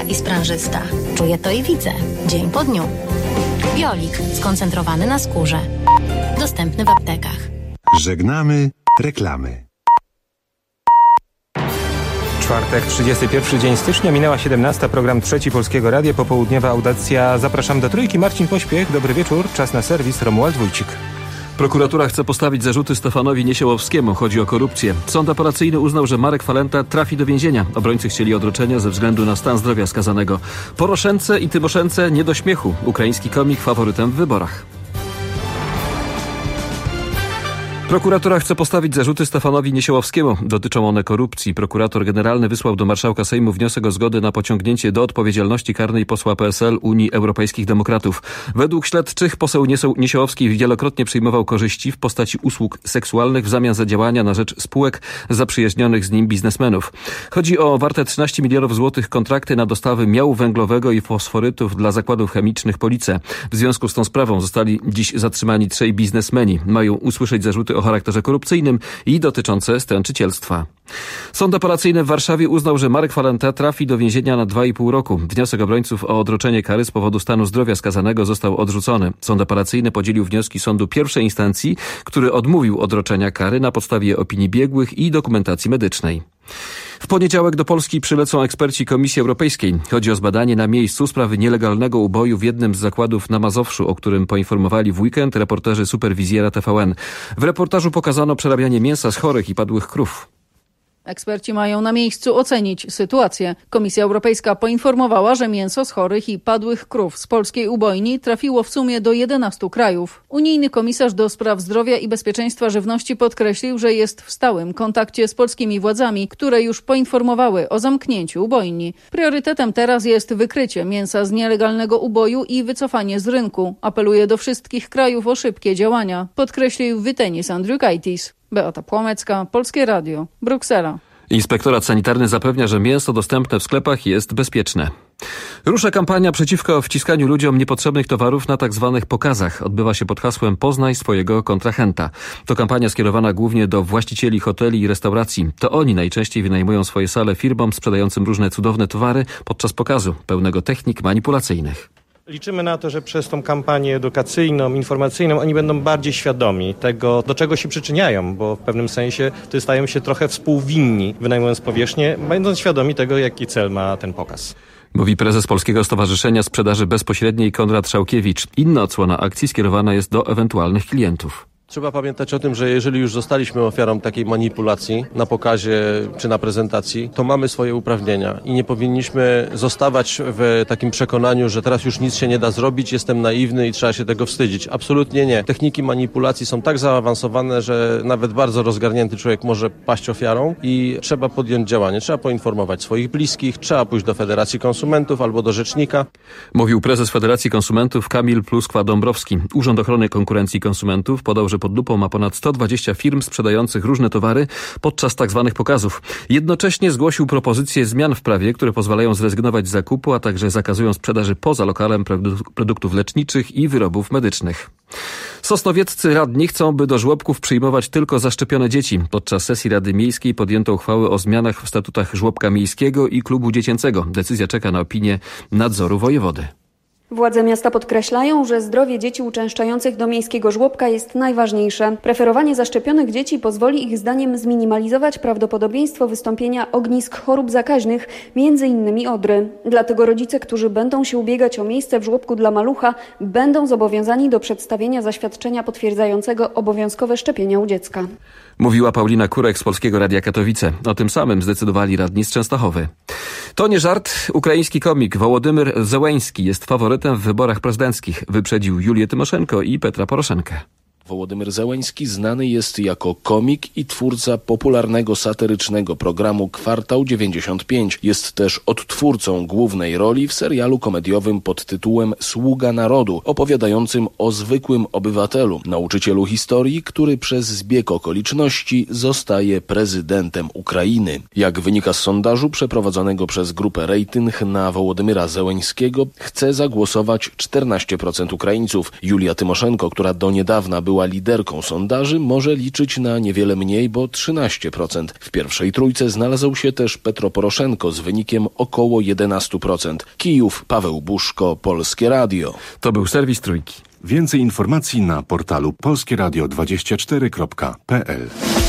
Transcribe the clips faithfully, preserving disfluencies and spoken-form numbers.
i sprężysta. Czuję to i widzę. Dzień po dniu. Biolik. Skoncentrowany na skórze. Dostępny w aptekach. Żegnamy reklamy. Czwartek, trzydziesty pierwszy dzień stycznia, minęła siedemnasta, program Trzeci Polskiego Radia, popołudniowa audycja. Zapraszam do Trójki, Marcin Pośpiech, dobry wieczór, czas na serwis, Romuald Wójcik. Prokuratura chce postawić zarzuty Stefanowi Niesiełowskiemu. Chodzi o korupcję. Sąd apelacyjny uznał, że Marek Falenta trafi do więzienia. Obrońcy chcieli odroczenia ze względu na stan zdrowia skazanego. Poroszence i Tymoszence nie do śmiechu. Ukraiński komik faworytem w wyborach. Prokuratura chce postawić zarzuty Stefanowi Niesiełowskiemu. Dotyczą one korupcji. Prokurator generalny wysłał do marszałka Sejmu wniosek o zgodę na pociągnięcie do odpowiedzialności karnej posła P S L Unii Europejskich Demokratów. Według śledczych poseł Niesiełowski wielokrotnie przyjmował korzyści w postaci usług seksualnych w zamian za działania na rzecz spółek zaprzyjaźnionych z nim biznesmenów. Chodzi o warte trzynaście milionów złotych kontrakty na dostawy miału węglowego i fosforytów dla zakładów chemicznych Police. W związku z tą sprawą zostali dziś zatrzymani trzej biznesmeni. Mają usłyszeć zarzuty o charakterze korupcyjnym i dotyczące stręczycielstwa. Sąd apelacyjny w Warszawie uznał, że Marek Falenta trafi do więzienia na dwa i pół roku. Wniosek obrońców o odroczenie kary z powodu stanu zdrowia skazanego został odrzucony. Sąd apelacyjny podzielił wnioski sądu pierwszej instancji, który odmówił odroczenia kary na podstawie opinii biegłych i dokumentacji medycznej. W poniedziałek do Polski przylecą eksperci Komisji Europejskiej. Chodzi o zbadanie na miejscu sprawy nielegalnego uboju w jednym z zakładów na Mazowszu, o którym poinformowali w weekend reporterzy Superwizjera T V N. W reportażu pokazano przerabianie mięsa z chorych i padłych krów. Eksperci mają na miejscu ocenić sytuację. Komisja Europejska poinformowała, że mięso z chorych i padłych krów z polskiej ubojni trafiło w sumie do jedenastu krajów. Unijny komisarz do spraw zdrowia i bezpieczeństwa żywności podkreślił, że jest w stałym kontakcie z polskimi władzami, które już poinformowały o zamknięciu ubojni. Priorytetem teraz jest wykrycie mięsa z nielegalnego uboju i wycofanie z rynku. Apeluje do wszystkich krajów o szybkie działania, podkreślił Vytenis Andriukaitis. Beata Płomecka, Polskie Radio, Bruksela. Inspektorat sanitarny zapewnia, że mięso dostępne w sklepach jest bezpieczne. Rusza kampania przeciwko wciskaniu ludziom niepotrzebnych towarów na tak zwanych pokazach. Odbywa się pod hasłem Poznaj swojego kontrahenta. To kampania skierowana głównie do właścicieli hoteli i restauracji. To oni najczęściej wynajmują swoje sale firmom sprzedającym różne cudowne towary podczas pokazu, pełnego technik manipulacyjnych. Liczymy na to, że przez tą kampanię edukacyjną, informacyjną oni będą bardziej świadomi tego, do czego się przyczyniają, bo w pewnym sensie to stają się trochę współwinni, wynajmując powierzchnię, będąc świadomi tego, jaki cel ma ten pokaz. Mówi prezes Polskiego Stowarzyszenia Sprzedaży Bezpośredniej Konrad Szałkiewicz. Inna odsłona akcji skierowana jest do ewentualnych klientów. Trzeba pamiętać o tym, że jeżeli już zostaliśmy ofiarą takiej manipulacji na pokazie czy na prezentacji, to mamy swoje uprawnienia i nie powinniśmy zostawać w takim przekonaniu, że teraz już nic się nie da zrobić, jestem naiwny i trzeba się tego wstydzić. Absolutnie nie. Techniki manipulacji są tak zaawansowane, że nawet bardzo rozgarnięty człowiek może paść ofiarą i trzeba podjąć działanie. Trzeba poinformować swoich bliskich, trzeba pójść do Federacji Konsumentów albo do rzecznika. Mówił prezes Federacji Konsumentów Kamil Pluskwa-Dąbrowski. Urząd Ochrony Konkurencji i Konsumentów podał, że pod lupą ma ponad sto dwadzieścia firm sprzedających różne towary podczas tzw. pokazów. Jednocześnie zgłosił propozycje zmian w prawie, które pozwalają zrezygnować z zakupu, a także zakazują sprzedaży poza lokalem produktów leczniczych i wyrobów medycznych. Sosnowieccy radni chcą, by do żłobków przyjmować tylko zaszczepione dzieci. Podczas sesji Rady Miejskiej podjęto uchwały o zmianach w statutach żłobka miejskiego i klubu dziecięcego. Decyzja czeka na opinię nadzoru wojewody. Władze miasta podkreślają, że zdrowie dzieci uczęszczających do miejskiego żłobka jest najważniejsze. Preferowanie zaszczepionych dzieci pozwoli ich zdaniem zminimalizować prawdopodobieństwo wystąpienia ognisk chorób zakaźnych, między innymi odry. Dlatego rodzice, którzy będą się ubiegać o miejsce w żłobku dla malucha, będą zobowiązani do przedstawienia zaświadczenia potwierdzającego obowiązkowe szczepienia u dziecka. Mówiła Paulina Kurek z Polskiego Radia Katowice. O tym samym zdecydowali radni z Częstochowy. To nie żart. Ukraiński komik Wołodymyr Zełeński jest faworytem w wyborach prezydenckich. Wyprzedził Julię Tymoszenko i Petra Poroszenkę. Wołodymyr Zełeński znany jest jako komik i twórca popularnego satyrycznego programu Kwartał dziewięćdziesiąt pięć. Jest też odtwórcą głównej roli w serialu komediowym pod tytułem Sługa Narodu, opowiadającym o zwykłym obywatelu, nauczycielu historii, który przez zbieg okoliczności zostaje prezydentem Ukrainy. Jak wynika z sondażu przeprowadzonego przez grupę Rating na Wołodymyra Zełeńskiego, chce zagłosować czternaście procent Ukraińców. Julia Tymoszenko, która do niedawna była była liderką sondaży, może liczyć na niewiele mniej, bo trzynaście procent. W pierwszej trójce znalazł się też Petro Poroszenko z wynikiem około jedenaście procent. Kijów, Paweł Buszko, Polskie Radio. To był serwis Trójki. Więcej informacji na portalu polskie radio dwadzieścia cztery kropka p l.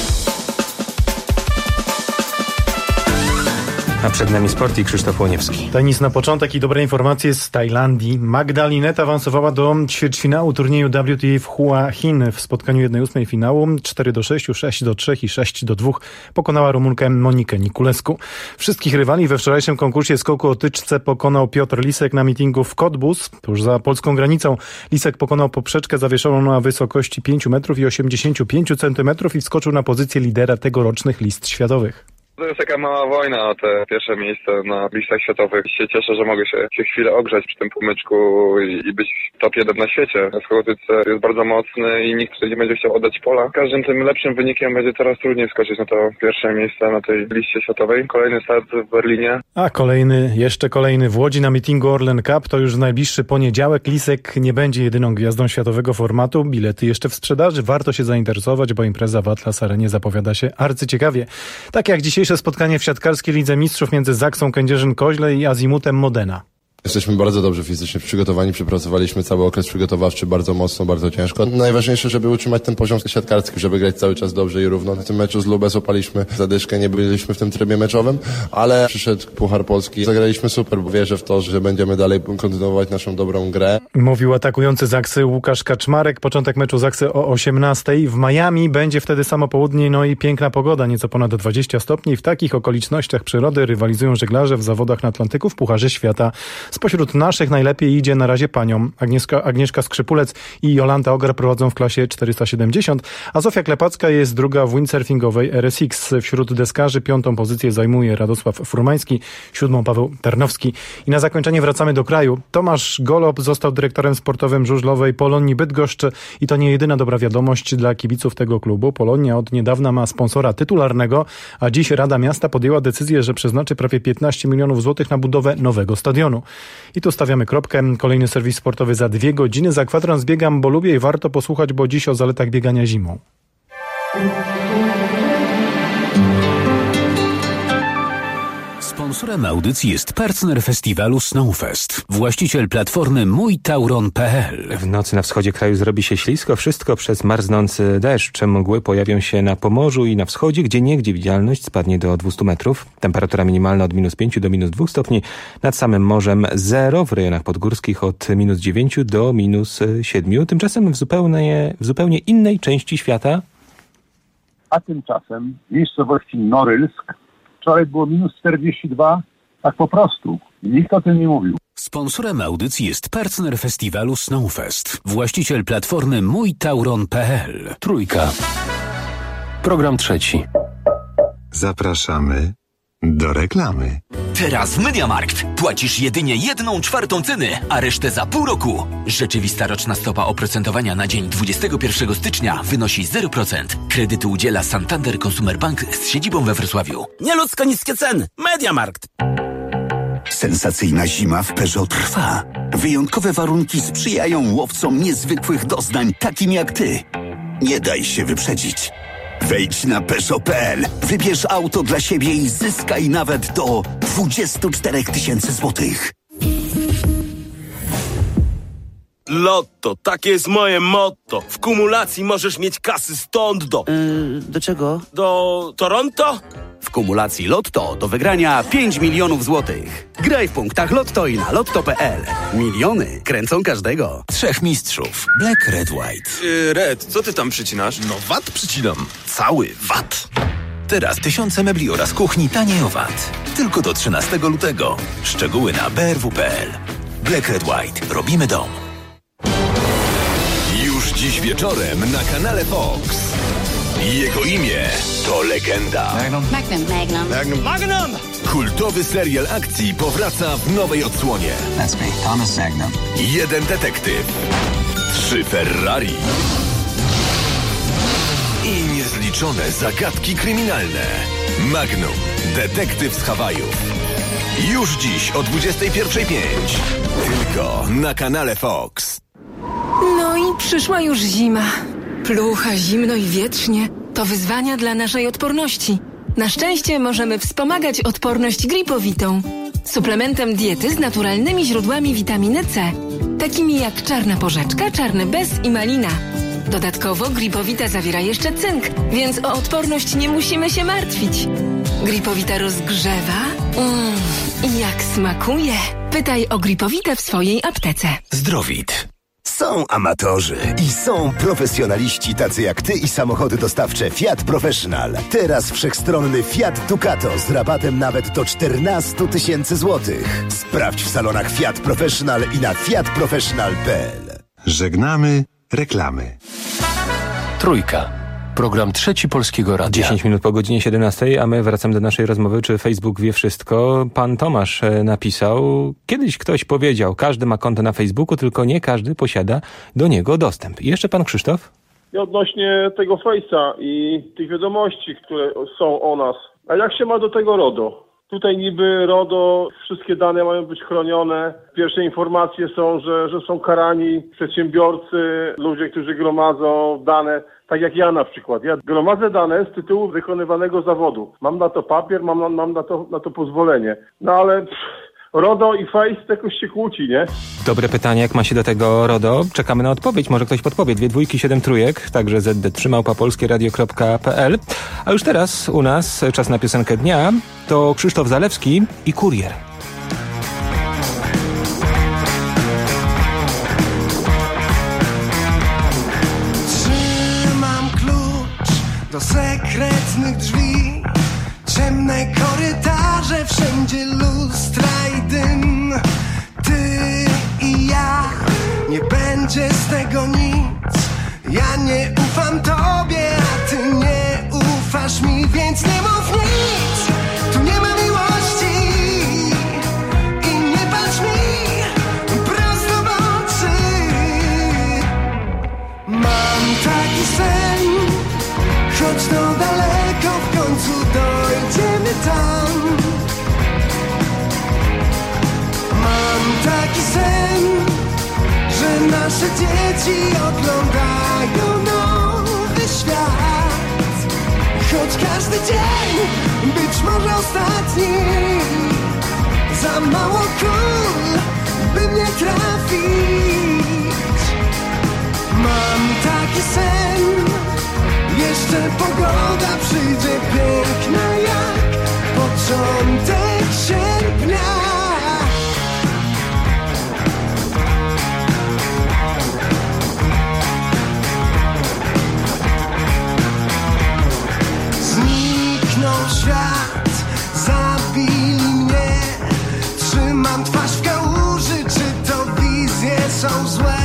A przed nami sport i Krzysztof Łoniewski. Tenis na początek i dobre informacje z Tajlandii. Magda Linette awansowała do ćwierćfinału turnieju W T A w Hua Hin. W spotkaniu jednej ósmej finału cztery do sześciu, sześć do trzech i sześć do dwóch pokonała Rumunkę Monikę Niculescu. Wszystkich rywali we wczorajszym konkursie skoku o tyczce pokonał Piotr Lisek na mitingu w Cottbus, tuż za polską granicą. Lisek pokonał poprzeczkę zawieszoną na wysokości pięć metrów i osiemdziesiąt pięć centymetrów i wskoczył na pozycję lidera tegorocznych list światowych. To jest taka mała wojna o te pierwsze miejsce na listach światowych. Się cieszę, że mogę się, się chwilę ogrzać przy tym półmyczku i, i być top jeden na świecie. Skokotyce jest bardzo mocny i nikt nie będzie chciał oddać pola. Każdym tym lepszym wynikiem będzie coraz trudniej skoczyć na to pierwsze miejsce na tej liście światowej. Kolejny start w Berlinie. A kolejny, jeszcze kolejny w Łodzi na meetingu Orlen Cup. To już w najbliższy poniedziałek. Lisek nie będzie jedyną gwiazdą światowego formatu. Bilety jeszcze w sprzedaży. Warto się zainteresować, bo impreza w Atlas Arenie zapowiada się arcyciekawie. Tak jak dzisiaj spotkanie w siatkarskiej Lidze Mistrzów między Zaksą Kędzierzyn-Koźle i Azimutem Modena. Jesteśmy bardzo dobrze fizycznie przygotowani, przepracowaliśmy cały okres przygotowawczy bardzo mocno, bardzo ciężko. Najważniejsze, żeby utrzymać ten poziom siatkarski, żeby grać cały czas dobrze i równo. W tym meczu z Lubę złapaliśmy zadyszkę, nie byliśmy w tym trybie meczowym, ale przyszedł Puchar Polski. Zagraliśmy super, bo wierzę w to, że będziemy dalej kontynuować naszą dobrą grę. Mówił atakujący Zaksy Łukasz Kaczmarek. Początek meczu Zaksy o osiemnastej. W Miami będzie wtedy samo południe, no i piękna pogoda, nieco ponad dwadzieścia stopni. W takich okolicznościach przyrody rywalizują żeglarze w zawodach na Atlantyku w Pucharze Świata. Spośród naszych najlepiej idzie na razie paniom. Agnieszka, Agnieszka Skrzypulec i Jolanta Ogar prowadzą w klasie czterysta siedemdziesiąt, a Zofia Klepacka jest druga w windsurfingowej R S X. Wśród deskarzy piątą pozycję zajmuje Radosław Frumański, siódmą Paweł Tarnowski. I na zakończenie wracamy do kraju. Tomasz Golob został dyrektorem sportowym żużlowej Polonii Bydgoszcz i to nie jedyna dobra wiadomość dla kibiców tego klubu. Polonia od niedawna ma sponsora tytularnego, a dziś Rada Miasta podjęła decyzję, że przeznaczy prawie piętnaście milionów złotych na budowę nowego stadionu. I tu stawiamy kropkę. Kolejny serwis sportowy za dwie godziny. Za kwadrans biegam, bo lubię i warto posłuchać, bo dziś o zaletach biegania zimą. Sponsorem audycji jest partner festiwalu Snowfest, właściciel platformy mój tauron kropka p l. W nocy na wschodzie kraju zrobi się ślisko, wszystko przez marznący deszcz. Mgły pojawią się na Pomorzu i na wschodzie, gdzie niegdzie widzialność spadnie do dwieście metrów. Temperatura minimalna od minus pięciu do minus dwóch stopni. Nad samym morzem zero, w rejonach podgórskich od minus dziewięciu do minus siedmiu. Tymczasem w zupełnie, w zupełnie innej części świata. A tymczasem w miejscowości Norylsk wczoraj było minus czterdzieści dwa, tak po prostu. Nikt o tym nie mówił. Sponsorem audycji jest partner festiwalu Snowfest, właściciel platformy mój tauron kropka p l. Trójka. Program trzeci. Zapraszamy do reklamy. Teraz w MediaMarkt płacisz jedynie jedną czwartą ceny, a resztę za pół roku. Rzeczywista roczna stopa oprocentowania na dzień dwudziestego pierwszego stycznia wynosi zero procent. Kredytu udziela Santander Consumer Bank z siedzibą we Wrocławiu. Nieludzko niskie ceny. MediaMarkt. Sensacyjna zima w Peugeot trwa. Wyjątkowe warunki sprzyjają łowcom niezwykłych doznań, takim jak ty. Nie daj się wyprzedzić. Wejdź na Peugeot kropka p l, wybierz auto dla siebie i zyskaj nawet do dwadzieścia cztery tysiące złotych. Lotto, takie jest moje motto. W kumulacji możesz mieć kasy stąd do... Yy, do czego? Do Toronto? W kumulacji Lotto do wygrania pięć milionów złotych. Graj w punktach Lotto i na lotto kropka p l. Miliony kręcą każdego. Trzech mistrzów. Black, Red, White. Yy, Red, co ty tam przycinasz? No wat przycinam. Cały wat. Teraz tysiące mebli oraz kuchni taniej o wat. Tylko do trzynastego lutego. Szczegóły na b r w kropka p l. Black, Red, White. Robimy dom. Już dziś wieczorem na kanale Fox. Jego imię to legenda. Magnum. Magnum. Magnum. Magnum. Kultowy serial akcji powraca w nowej odsłonie. That's me, Thomas Magnum. Jeden detektyw. Trzy Ferrari. I niezliczone zagadki kryminalne. Magnum. Detektyw z Hawajów. Już dziś o dwudziestej pierwszej pięć. Tylko na kanale Fox. No i przyszła już zima. Plucha, zimno i wietrznie to wyzwania dla naszej odporności. Na szczęście możemy wspomagać odporność gripowitą. Suplementem diety z naturalnymi źródłami witaminy C, takimi jak czarna porzeczka, czarny bez i malina. Dodatkowo gripowita zawiera jeszcze cynk, więc o odporność nie musimy się martwić. Gripowita rozgrzewa mm, i jak smakuje. Pytaj o gripowitę w swojej aptece. Zdrowit. Są amatorzy i są profesjonaliści tacy jak ty i samochody dostawcze Fiat Professional. Teraz wszechstronny Fiat Ducato z rabatem nawet do czternaście tysięcy złotych. Sprawdź w salonach Fiat Professional i na fiat professional kropka p l. Żegnamy reklamy. Trójka. Program Trzeci Polskiego Radia. dziesięć minut po godzinie siedemnastej, a my wracamy do naszej rozmowy, czy Facebook wie wszystko. Pan Tomasz napisał, kiedyś ktoś powiedział, każdy ma konto na Facebooku, tylko nie każdy posiada do niego dostęp. I jeszcze pan Krzysztof? I odnośnie tego Face'a i tych wiadomości, które są o nas. A jak się ma do tego RODO? Tutaj niby RODO, wszystkie dane mają być chronione. Pierwsze informacje są, że, że są karani przedsiębiorcy, ludzie, którzy gromadzą dane. Tak jak ja na przykład. Ja gromadzę dane z tytułu wykonywanego zawodu. Mam na to papier, mam, mam na, to, na to pozwolenie. No ale pff, RODO i Face jakoś się kłóci, nie? Dobre pytanie, jak ma się do tego RODO? Czekamy na odpowiedź, może ktoś podpowie. Dwie dwójki, siedem trójek, także zet de trzy małpa polskie radio kropka p l. A już teraz u nas czas na piosenkę dnia. To Krzysztof Zalewski i Kurier. Do sekretnych drzwi, ciemne korytarze, wszędzie lustra i dym. Ty i ja, nie będzie z tego nic. Ja nie ufam tobie, a ty nie ufasz mi, więc nie mów nic. Tu nie ma miłości i nie patrz mi prosto w oczy. Mam taki sen, choć to daleko, w końcu dojdziemy tam. Mam taki sen, że nasze dzieci oglądają nowy świat. Choć każdy dzień być może ostatni, za mało kul, by mnie trafić. Mam taki sen, jeszcze pogoda przyjdzie piękna jak początek sierpnia. Zniknął świat, zabili mnie. Trzymam twarz w kałuży, czy to wizje są złe?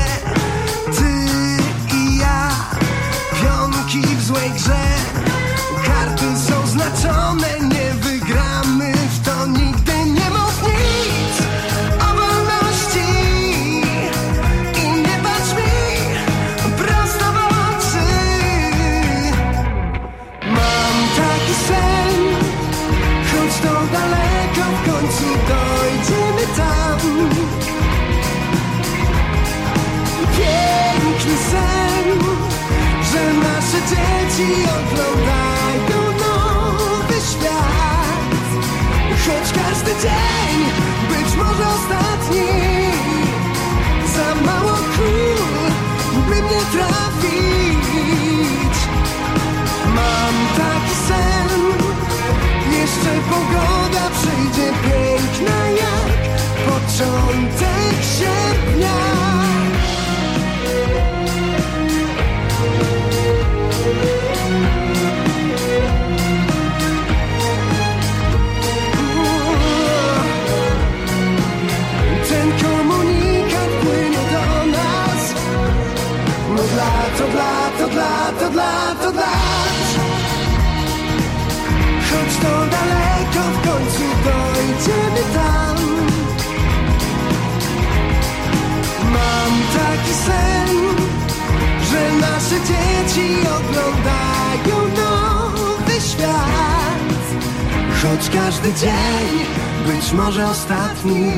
W złej grze karty są znaczone, nie wygramy w to nigdy. Nie mów nic o wolności i nie patrz mi prosto w oczy. Mam taki sen, choć to daleko, w końcu dojdziemy tam. Piękny sen, że nasze dzieci oglądają nowy świat. Choć każdy dzień być może ostatni, za mało kul, by mnie trafić. Mam taki sen, jeszcze pogoda przyjdzie piękna jak początek sierpnia. Ten komunikat płynie do nas. No dla, to dla, to dla, to dla, to dla. Choć to daleko, w końcu dojdziemy tam. Mam taki sen, że nasze dzieci oglądają nowy świat. Choć każdy dzień być może ostatni,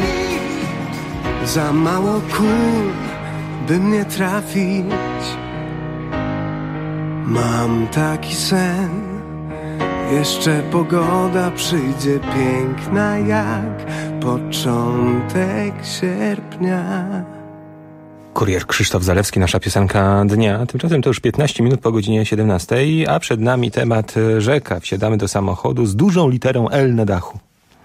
za mało kul, by mnie trafić. Mam taki sen, jeszcze pogoda przyjdzie piękna jak początek sierpnia. Kurier Krzysztof Zalewski, nasza piosenka dnia. Tymczasem to już piętnaście minut po godzinie siedemnastej, a przed nami temat rzeka. Wsiadamy do samochodu z dużą literą L na dachu.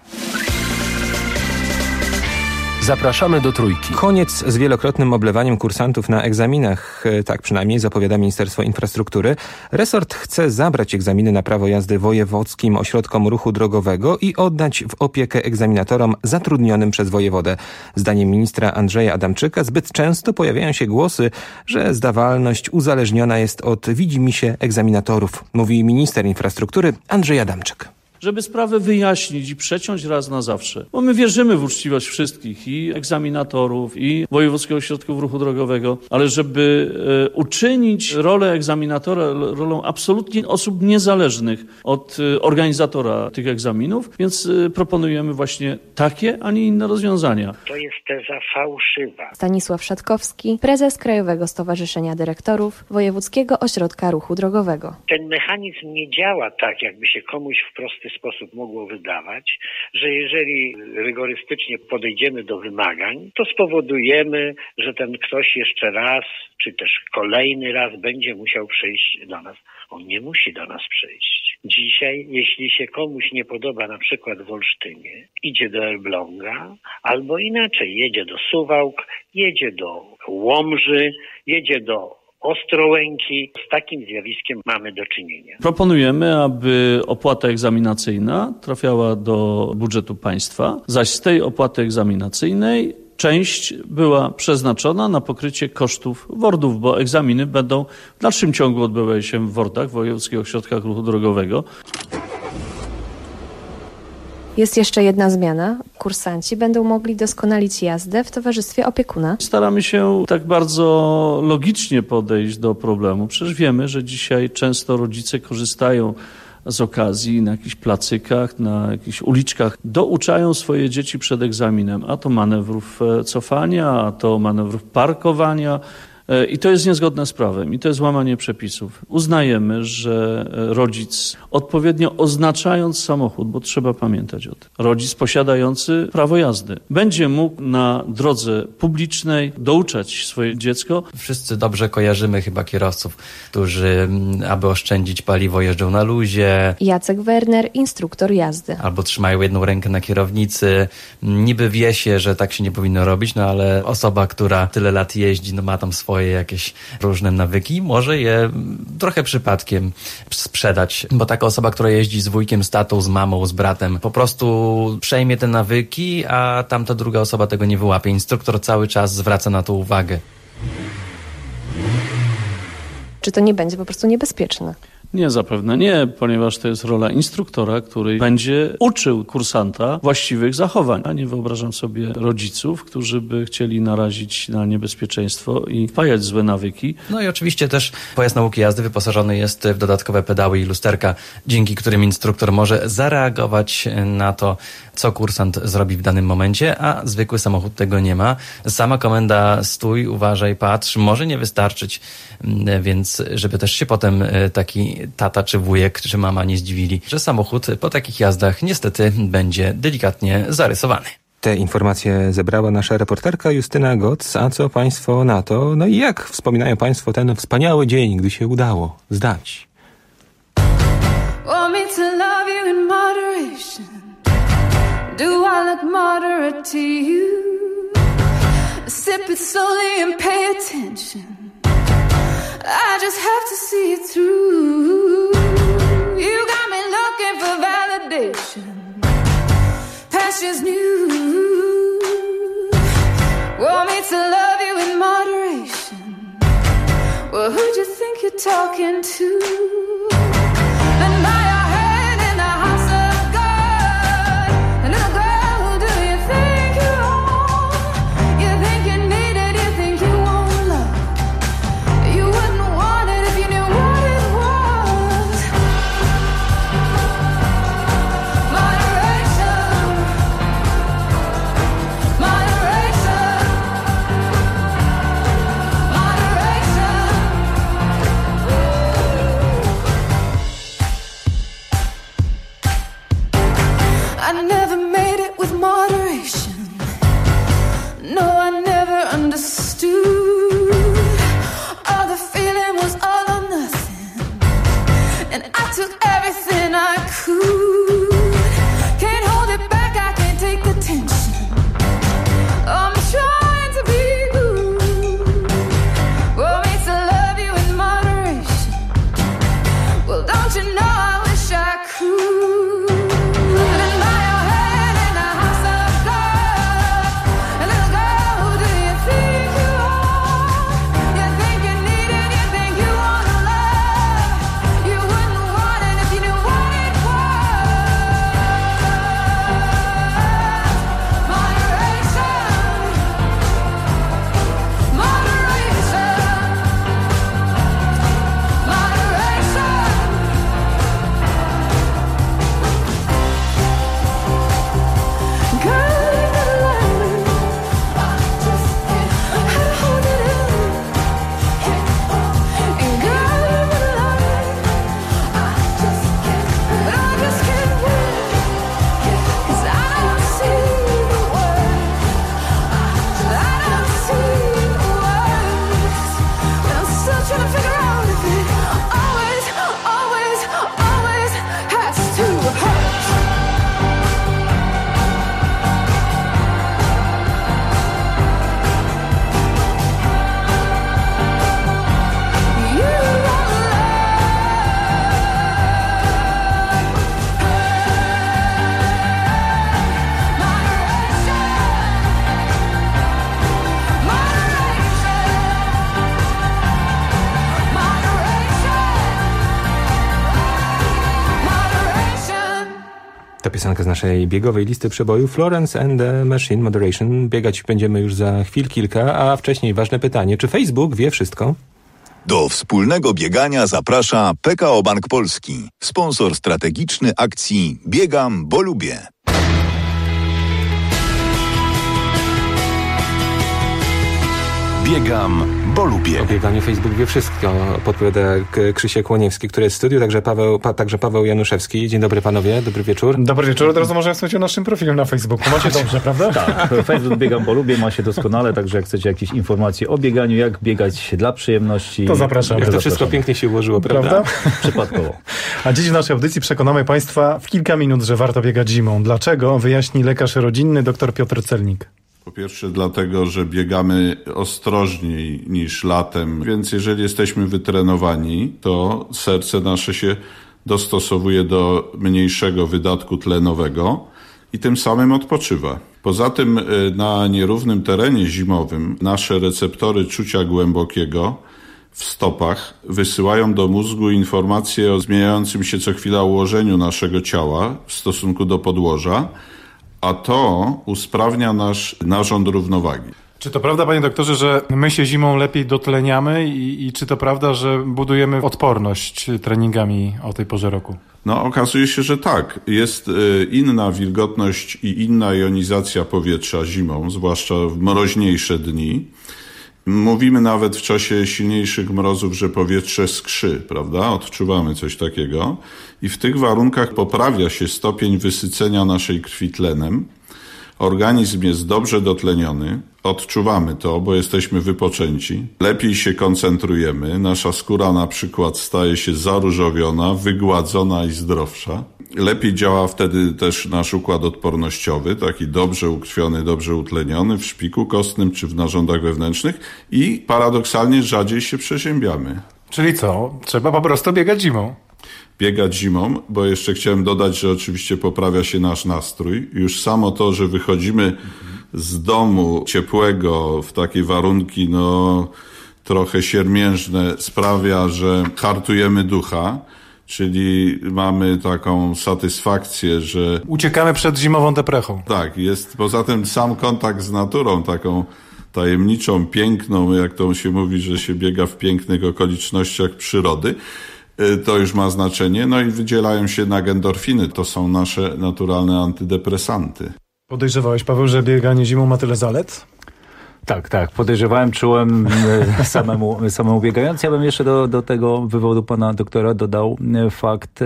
Zapraszamy do Trójki. Koniec z wielokrotnym oblewaniem kursantów na egzaminach. Tak przynajmniej zapowiada Ministerstwo Infrastruktury. Resort chce zabrać egzaminy na prawo jazdy wojewódzkim ośrodkom ruchu drogowego i oddać w opiekę egzaminatorom zatrudnionym przez wojewodę. Zdaniem ministra Andrzeja Adamczyka zbyt często pojawiają się głosy, że zdawalność uzależniona jest od widzimisię egzaminatorów, mówi minister infrastruktury Andrzej Adamczyk. Żeby sprawę wyjaśnić i przeciąć raz na zawsze. Bo my wierzymy w uczciwość wszystkich, i egzaminatorów, i Wojewódzkiego Ośrodków Ruchu Drogowego, ale żeby e, uczynić rolę egzaminatora rolą absolutnie osób niezależnych od e, organizatora tych egzaminów, więc e, proponujemy właśnie takie, a nie inne rozwiązania. To jest teza fałszywa. Stanisław Szatkowski, prezes Krajowego Stowarzyszenia Dyrektorów Wojewódzkiego Ośrodka Ruchu Drogowego. Ten mechanizm nie działa tak, jakby się komuś w prosty sposób mogło wydawać, że jeżeli rygorystycznie podejdziemy do wymagań, to spowodujemy, że ten ktoś jeszcze raz, czy też kolejny raz będzie musiał przyjść do nas. On nie musi do nas przyjść. Dzisiaj, jeśli się komuś nie podoba na przykład w Olsztynie, idzie do Elbląga, albo inaczej, jedzie do Suwałk, jedzie do Łomży, jedzie do Ostrołęki. Z takim zjawiskiem mamy do czynienia. Proponujemy, aby opłata egzaminacyjna trafiała do budżetu państwa, zaś z tej opłaty egzaminacyjnej część była przeznaczona na pokrycie kosztów wordów, bo egzaminy będą w dalszym ciągu odbywały się w wordach, w Wojewódzkich Ośrodkach Ruchu Drogowego. Jest jeszcze jedna zmiana. Kursanci będą mogli doskonalić jazdę w towarzystwie opiekuna. Staramy się tak bardzo logicznie podejść do problemu. Przecież wiemy, że dzisiaj często rodzice korzystają z okazji na jakichś placykach, na jakichś uliczkach, douczają swoje dzieci przed egzaminem, a to manewrów cofania, a to manewrów parkowania. I to jest niezgodne z prawem i to jest łamanie przepisów. Uznajemy, że rodzic odpowiednio oznaczając samochód, bo trzeba pamiętać o tym, rodzic posiadający prawo jazdy będzie mógł na drodze publicznej douczać swoje dziecko. Wszyscy dobrze kojarzymy chyba kierowców, którzy aby oszczędzić paliwo jeżdżą na luzie. Jacek Werner, instruktor jazdy. Albo trzymają jedną rękę na kierownicy. Niby wie się, że tak się nie powinno robić, no ale osoba, która tyle lat jeździ, no ma tam swoje jakieś różne nawyki, może je trochę przypadkiem sprzedać, bo taka osoba, która jeździ z wujkiem, z tatą, z mamą, z bratem, po prostu przejmie te nawyki, a tamta druga osoba tego nie wyłapie. Instruktor cały czas zwraca na to uwagę. Czy to nie będzie po prostu niebezpieczne? Nie, zapewne nie, ponieważ to jest rola instruktora, który będzie uczył kursanta właściwych zachowań. A nie wyobrażam sobie rodziców, którzy by chcieli narazić na niebezpieczeństwo i wpajać złe nawyki. No i oczywiście też pojazd nauki jazdy wyposażony jest w dodatkowe pedały i lusterka, dzięki którym instruktor może zareagować na to, co kursant zrobi w danym momencie, a zwykły samochód tego nie ma. Sama komenda stój, uważaj, patrz, może nie wystarczyć, więc żeby też się potem taki tata czy wujek czy mama nie zdziwili, że samochód po takich jazdach niestety będzie delikatnie zarysowany. Te informacje zebrała nasza reporterka Justyna Goc. A co państwo na to? No i jak wspominają państwo ten wspaniały dzień, gdy się udało zdać? Want me to love you in moderation. Do I look moderate to you? Sip it slowly and pay attention. I just have to see it through. You got me looking for validation. Past year's new. Want me to love you in moderation. Well, who'd you think you're talking to? And by your hand in the house of God. And little girl, who do you think you are? You think you need it, you think you want love. You wouldn't want it if you knew what it was. Moderation. Moderation. Moderation. To piosenka z naszej biegowej listy przebojów Florence and the Machine Moderation. Biegać będziemy już za chwil kilka, a wcześniej ważne pytanie. Czy Facebook wie wszystko? Do wspólnego biegania zaprasza P K O Bank Polski, sponsor strategiczny akcji Biegam, bo lubię. Biegam, bo lubię. O bieganiu Facebook wie wszystko, podpowiada Krzysiek Łoniewski, który jest w studiu, także Paweł, pa, także Paweł Januszewski. Dzień dobry panowie, dobry wieczór. Dobry wieczór, od razu możemy wspomnieć o naszym profilu na Facebooku. Macie dobrze, prawda? Tak, Facebook Biegam, bo lubię, ma się doskonale, także jak chcecie jakieś informacje o bieganiu, jak biegać dla przyjemności... To zapraszamy. Jak to zapraszamy. wszystko pięknie się ułożyło, prawda? prawda? Przypadkowo. A dziś w naszej audycji przekonamy Państwa w kilka minut, że warto biegać zimą. Dlaczego? Wyjaśni lekarz rodzinny dr Piotr Celnik. Po pierwsze dlatego, że biegamy ostrożniej niż latem, więc jeżeli jesteśmy wytrenowani, to serce nasze się dostosowuje do mniejszego wydatku tlenowego i tym samym odpoczywa. Poza tym na nierównym terenie zimowym nasze receptory czucia głębokiego w stopach wysyłają do mózgu informacje o zmieniającym się co chwila ułożeniu naszego ciała w stosunku do podłoża, a to usprawnia nasz narząd równowagi. Czy to prawda, panie doktorze, że my się zimą lepiej dotleniamy i, i czy to prawda, że budujemy odporność treningami o tej porze roku? No, okazuje się, że tak. Jest y, inna wilgotność i inna jonizacja powietrza zimą, zwłaszcza w mroźniejsze dni. Mówimy nawet w czasie silniejszych mrozów, że powietrze skrzy, prawda? Odczuwamy coś takiego. I w tych warunkach poprawia się stopień wysycenia naszej krwi tlenem. Organizm jest dobrze dotleniony. Odczuwamy to, bo jesteśmy wypoczęci. Lepiej się koncentrujemy. Nasza skóra na przykład staje się zaróżowiona, wygładzona i zdrowsza. Lepiej działa wtedy też nasz układ odpornościowy, taki dobrze ukrwiony, dobrze utleniony w szpiku kostnym czy w narządach wewnętrznych i paradoksalnie rzadziej się przeziębiamy. Czyli co? Trzeba po prostu biegać zimą. Biegać zimą, bo jeszcze chciałem dodać, że oczywiście poprawia się nasz nastrój. Już samo to, że wychodzimy z domu ciepłego w takie warunki, no trochę siermiężne, sprawia, że hartujemy ducha. Czyli mamy taką satysfakcję, że... Uciekamy przed zimową deprechą. Tak, jest poza tym sam kontakt z naturą, taką tajemniczą, piękną, jak to się mówi, że się biega w pięknych okolicznościach przyrody, to już ma znaczenie. No i wydzielają się endorfiny, to są nasze naturalne antydepresanty. Podejrzewałeś, Paweł, że bieganie zimą ma tyle zalet? Tak, tak. Podejrzewałem, czułem samemu, samemu biegając. Ja bym jeszcze do, do tego wywodu pana doktora dodał fakt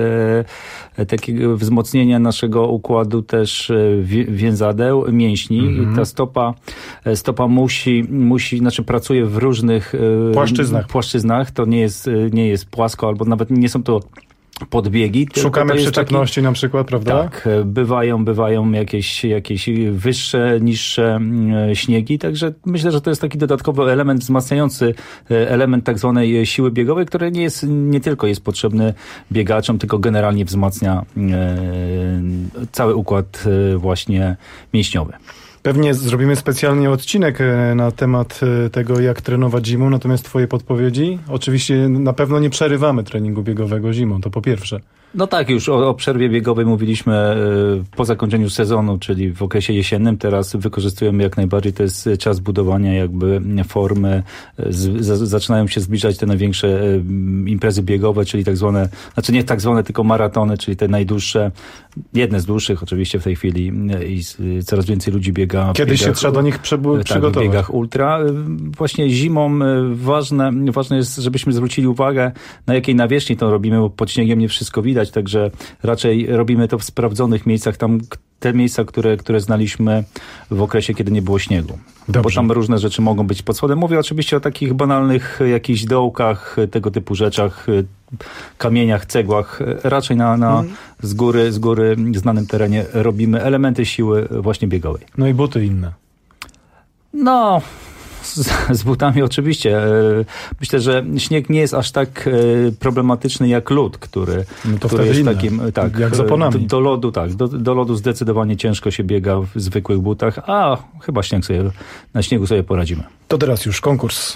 e, takiego wzmocnienia naszego układu też wie, więzadeł, mięśni. Mm-hmm. Ta stopa, stopa musi, musi, znaczy pracuje w różnych e, płaszczyznach. płaszczyznach. To nie jest, nie jest płasko, albo nawet nie są to podbiegi. Szukamy przyczepności taki, na przykład, prawda? Tak, bywają, bywają jakieś, jakieś wyższe, niższe śniegi, także myślę, że to jest taki dodatkowy element wzmacniający element tak zwanej siły biegowej, który nie jest, nie tylko jest potrzebny biegaczom, tylko generalnie wzmacnia e, cały układ e, właśnie mięśniowy. Pewnie zrobimy specjalnie odcinek na temat tego, jak trenować zimą, natomiast twoje podpowiedzi, oczywiście na pewno nie przerywamy treningu biegowego zimą, to po pierwsze. No tak, już o, o przerwie biegowej mówiliśmy y, po zakończeniu sezonu, czyli w okresie jesiennym. Teraz wykorzystujemy jak najbardziej, to jest czas budowania jakby formy. Z, z, zaczynają się zbliżać te największe y, imprezy biegowe, czyli tak zwane, znaczy nie tak zwane, tylko maratony, czyli te najdłuższe, jedne z dłuższych oczywiście w tej chwili y, i y, coraz więcej ludzi biega. Kiedyś biegach, się trzeba do nich przebu- tak, przygotować. w biegach ultra. Y, właśnie zimą y, ważne, ważne jest, żebyśmy zwrócili uwagę, na jakiej nawierzchni to robimy, bo pod śniegiem nie wszystko widać. Także raczej robimy to w sprawdzonych miejscach, tam te miejsca, które, które znaliśmy w okresie, kiedy nie było śniegu. Dobrze. Bo tam różne rzeczy mogą być pod spodem. Mówię oczywiście o takich banalnych jakichś dołkach, tego typu rzeczach, kamieniach, cegłach. Raczej na, na hmm. z góry, z góry znanym terenie robimy elementy siły właśnie biegowej. No i buty inne. No... Z, z butami oczywiście. Myślę, że śnieg nie jest aż tak problematyczny jak lód, który, no to który jest inne. takim... Tak, jak z oponami. Do, do lodu, tak. Do, do lodu zdecydowanie ciężko się biega w zwykłych butach, a chyba śnieg sobie, na śniegu sobie poradzimy. To teraz już konkurs.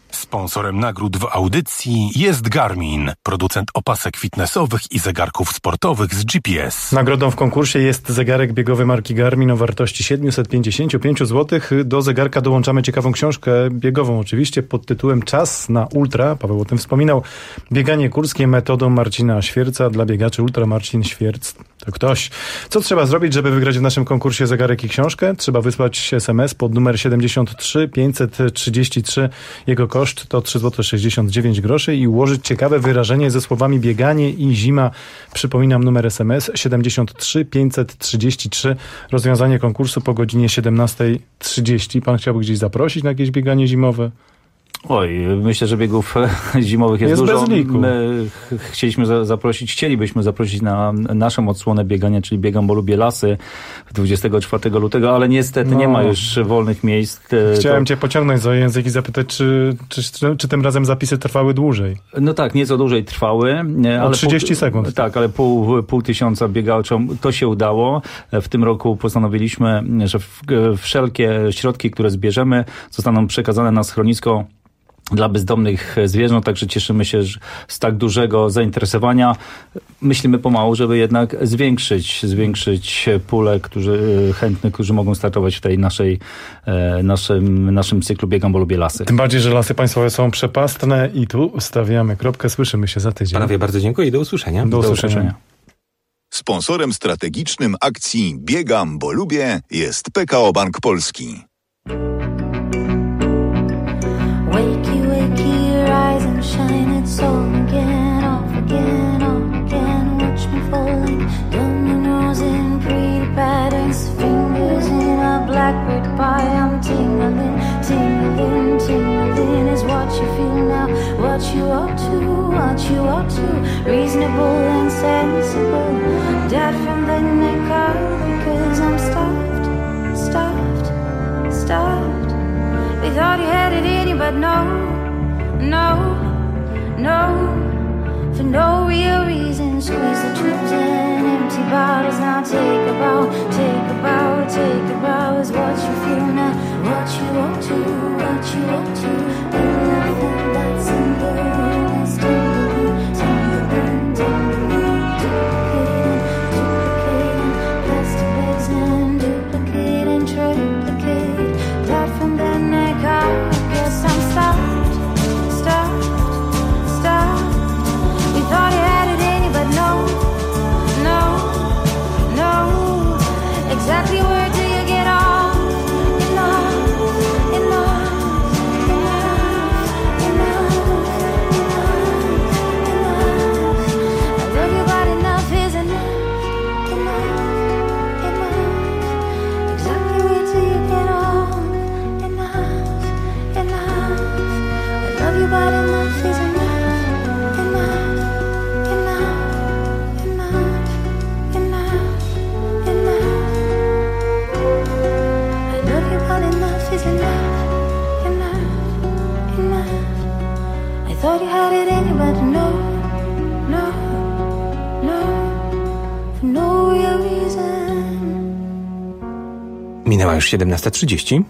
Sponsorem nagród w audycji jest Garmin, producent opasek fitnessowych i zegarków sportowych z G P S. Nagrodą w konkursie jest zegarek biegowy marki Garmin o wartości siedemset pięćdziesiąt pięć złotych. Do zegarka dołączamy ciekawą książkę biegową oczywiście pod tytułem Czas na ultra. Paweł o tym wspominał. Bieganie górskie metodą Marcina Świerca dla biegaczy ultra. Marcin Świerc to ktoś. Co trzeba zrobić, żeby wygrać w naszym konkursie zegarek i książkę? Trzeba wysłać es em es pod numer siedemdziesiąt trzy pięćset trzydzieści trzy. Jego koszt to trzy złote sześćdziesiąt dziewięć groszy i ułożyć ciekawe wyrażenie ze słowami bieganie i zima. Przypominam numer es em es siedemdziesiąt trzy pięćset trzydzieści trzy. Rozwiązanie konkursu po godzinie siedemnasta trzydzieści. Pan chciałby gdzieś zaprosić na jakieś bieganie zimowe? Oj, myślę, że biegów zimowych jest, jest dużo. Bez liku. My chcieliśmy za, zaprosić, chcielibyśmy zaprosić na naszą odsłonę biegania, czyli Biegam, bo lubię lasy dwudziestego czwartego lutego, ale niestety no. nie ma już wolnych miejsc. Chciałem to... cię pociągnąć za język i zapytać, czy, czy, czy, czy tym razem zapisy trwały dłużej? No tak, nieco dłużej trwały. Ale o trzydzieści pół, sekund. Tak, ale pół, pół tysiąca biegaczom to się udało. W tym roku postanowiliśmy, że wszelkie środki, które zbierzemy, zostaną przekazane na schronisko dla bezdomnych zwierząt, także cieszymy się z tak dużego zainteresowania. Myślimy pomału, żeby jednak zwiększyć, zwiększyć pulę którzy, chętnych, którzy mogą startować w tej naszej, naszym, naszym cyklu Biegam, bo lubię lasy. Tym bardziej, że lasy państwowe są przepastne i tu stawiamy kropkę. Słyszymy się za tydzień. Panowie, bardzo dziękuję i do usłyszenia. Do, do usłyszenia. usłyszenia. Sponsorem strategicznym akcji Biegam, bo lubię jest P K O Bank Polski. Wakey, wakey, rise and shine, it's all again, off again, on again, watch me falling, down your nose in pretty patterns, fingers in a blackbird pie, I'm tingling, tingling, tingling, is what you feel now, what you ought to, what you ought to, reasonable and sensible, dead from the neck up, because I'm stuffed, stuffed, stuffed. We thought you had it in you, but no, no, no. For no real reason, squeeze the tubes and empty bottles. Now take a bow, take a bow, take a bow. Is what you feel now, what you ought to, what you ought to. And nothing that's in the room is tumbling, tumbling, tumbling, duplicating, duplicating. Plastic bags and duplicating, triplicate. Blood from the neck up, guess I'm stopped, stopped, stopped. We thought you had it in you, but no, no, no. Exactly where do you get off? Enough, enough, enough, enough, enough, enough. I love you, but enough is enough, enough, enough. Exactly where do you get off? But enough is enough, enough, enough, enough, enough, enough. I love you, but enough is enough, enough, enough. I thought you had it in you, but no, no, no, for no real reason. Minęła już siedemnasta trzydzieści.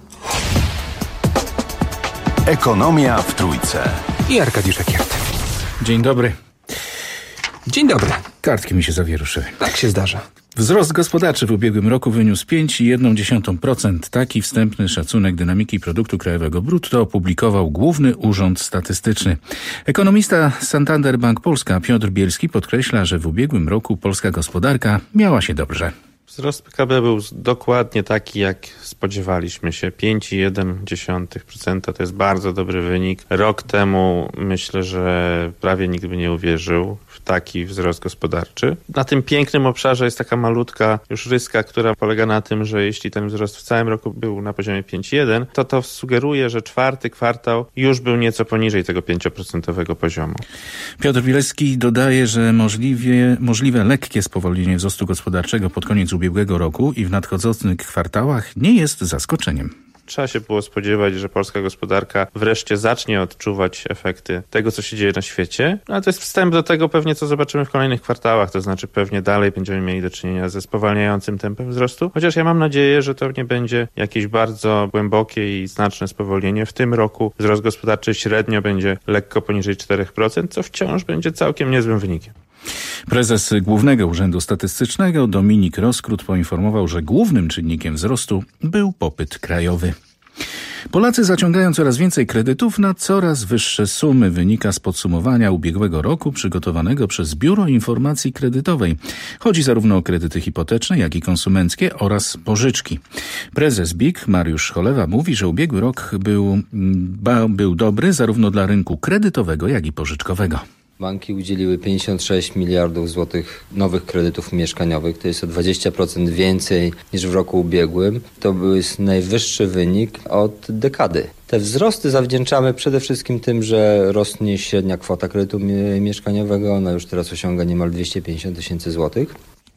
Ekonomia w Trójce. I Arkadiusz Ekiert. Dzień dobry. Dzień dobry. Kartki mi się zawieruszyły. Tak się zdarza. Wzrost gospodarczy w ubiegłym roku wyniósł pięć przecinek jeden procent. Taki wstępny szacunek dynamiki produktu krajowego brutto opublikował Główny Urząd Statystyczny. Ekonomista Santander Bank Polska Piotr Bielski podkreśla, że w ubiegłym roku polska gospodarka miała się dobrze. Wzrost P K B był dokładnie taki, jak spodziewaliśmy się. pięć przecinek jeden procent to jest bardzo dobry wynik. Rok temu myślę, że prawie nikt by nie uwierzył w taki wzrost gospodarczy. Na tym pięknym obszarze jest taka malutka już ryska, która polega na tym, że jeśli ten wzrost w całym roku był na poziomie pięć przecinek jeden, to to sugeruje, że czwarty kwartał już był nieco poniżej tego pięcioprocentowego poziomu. Piotr Bielski dodaje, że możliwie, możliwe lekkie spowolnienie wzrostu gospodarczego pod koniec ubiegłego roku i w nadchodzących kwartałach nie jest zaskoczeniem. Trzeba się było spodziewać, że polska gospodarka wreszcie zacznie odczuwać efekty tego, co się dzieje na świecie. No, ale to jest wstęp do tego pewnie, co zobaczymy w kolejnych kwartałach, to znaczy pewnie dalej będziemy mieli do czynienia ze spowalniającym tempem wzrostu, chociaż ja mam nadzieję, że to nie będzie jakieś bardzo głębokie i znaczne spowolnienie. W tym roku wzrost gospodarczy średnio będzie lekko poniżej czterech procent, co wciąż będzie całkiem niezłym wynikiem. Prezes Głównego Urzędu Statystycznego Dominik Roskrót poinformował, że głównym czynnikiem wzrostu był popyt krajowy. Polacy zaciągają coraz więcej kredytów na coraz wyższe sumy, wynika z podsumowania ubiegłego roku przygotowanego przez Biuro Informacji Kredytowej. Chodzi zarówno o kredyty hipoteczne, jak i konsumenckie oraz pożyczki. Prezes B I K Mariusz Cholewa mówi, że ubiegły rok był, ba, był dobry zarówno dla rynku kredytowego, jak i pożyczkowego. Banki udzieliły pięćdziesiąt sześć miliardów złotych nowych kredytów mieszkaniowych. To jest o dwadzieścia procent więcej niż w roku ubiegłym. To był najwyższy wynik od dekady. Te wzrosty zawdzięczamy przede wszystkim tym, że rośnie średnia kwota kredytu mieszkaniowego. Ona już teraz osiąga niemal dwieście pięćdziesiąt tysięcy złotych.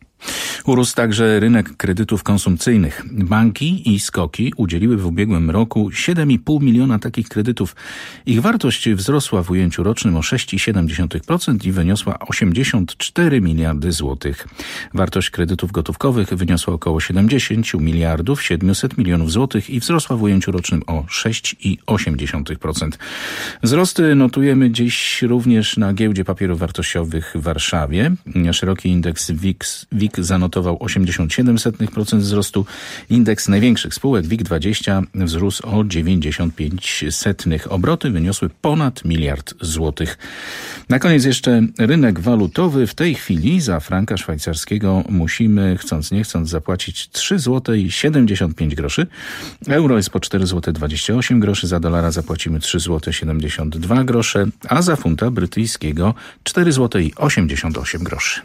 Urósł także rynek kredytów konsumpcyjnych. Banki i SKOK-i udzieliły w ubiegłym roku siedem i pół miliona takich kredytów. Ich wartość wzrosła w ujęciu rocznym o sześć przecinek siedem procent i wyniosła osiemdziesiąt cztery miliardy złotych. Wartość kredytów gotówkowych wyniosła około siedemdziesiąt miliardów siedemset milionów złotych i wzrosła w ujęciu rocznym o sześć przecinek osiem procent. Wzrosty notujemy dziś również na giełdzie papierów wartościowych w Warszawie. Szeroki indeks W I X, W I K zanotował osiemdziesiąt siedem procent wzrostu. Indeks największych spółek W I K dwadzieścia wzrósł o dziewięćdziesiąt pięć procent. Obroty wyniosły ponad miliard złotych. Na koniec jeszcze rynek walutowy. W tej chwili za franka szwajcarskiego musimy, chcąc nie chcąc, zapłacić trzy złote siedemdziesiąt pięć groszy. Euro jest po cztery złote dwadzieścia osiem groszy. Za dolara zapłacimy trzy złote siedemdziesiąt dwa grosze, a za funta brytyjskiego cztery złote osiemdziesiąt osiem groszy.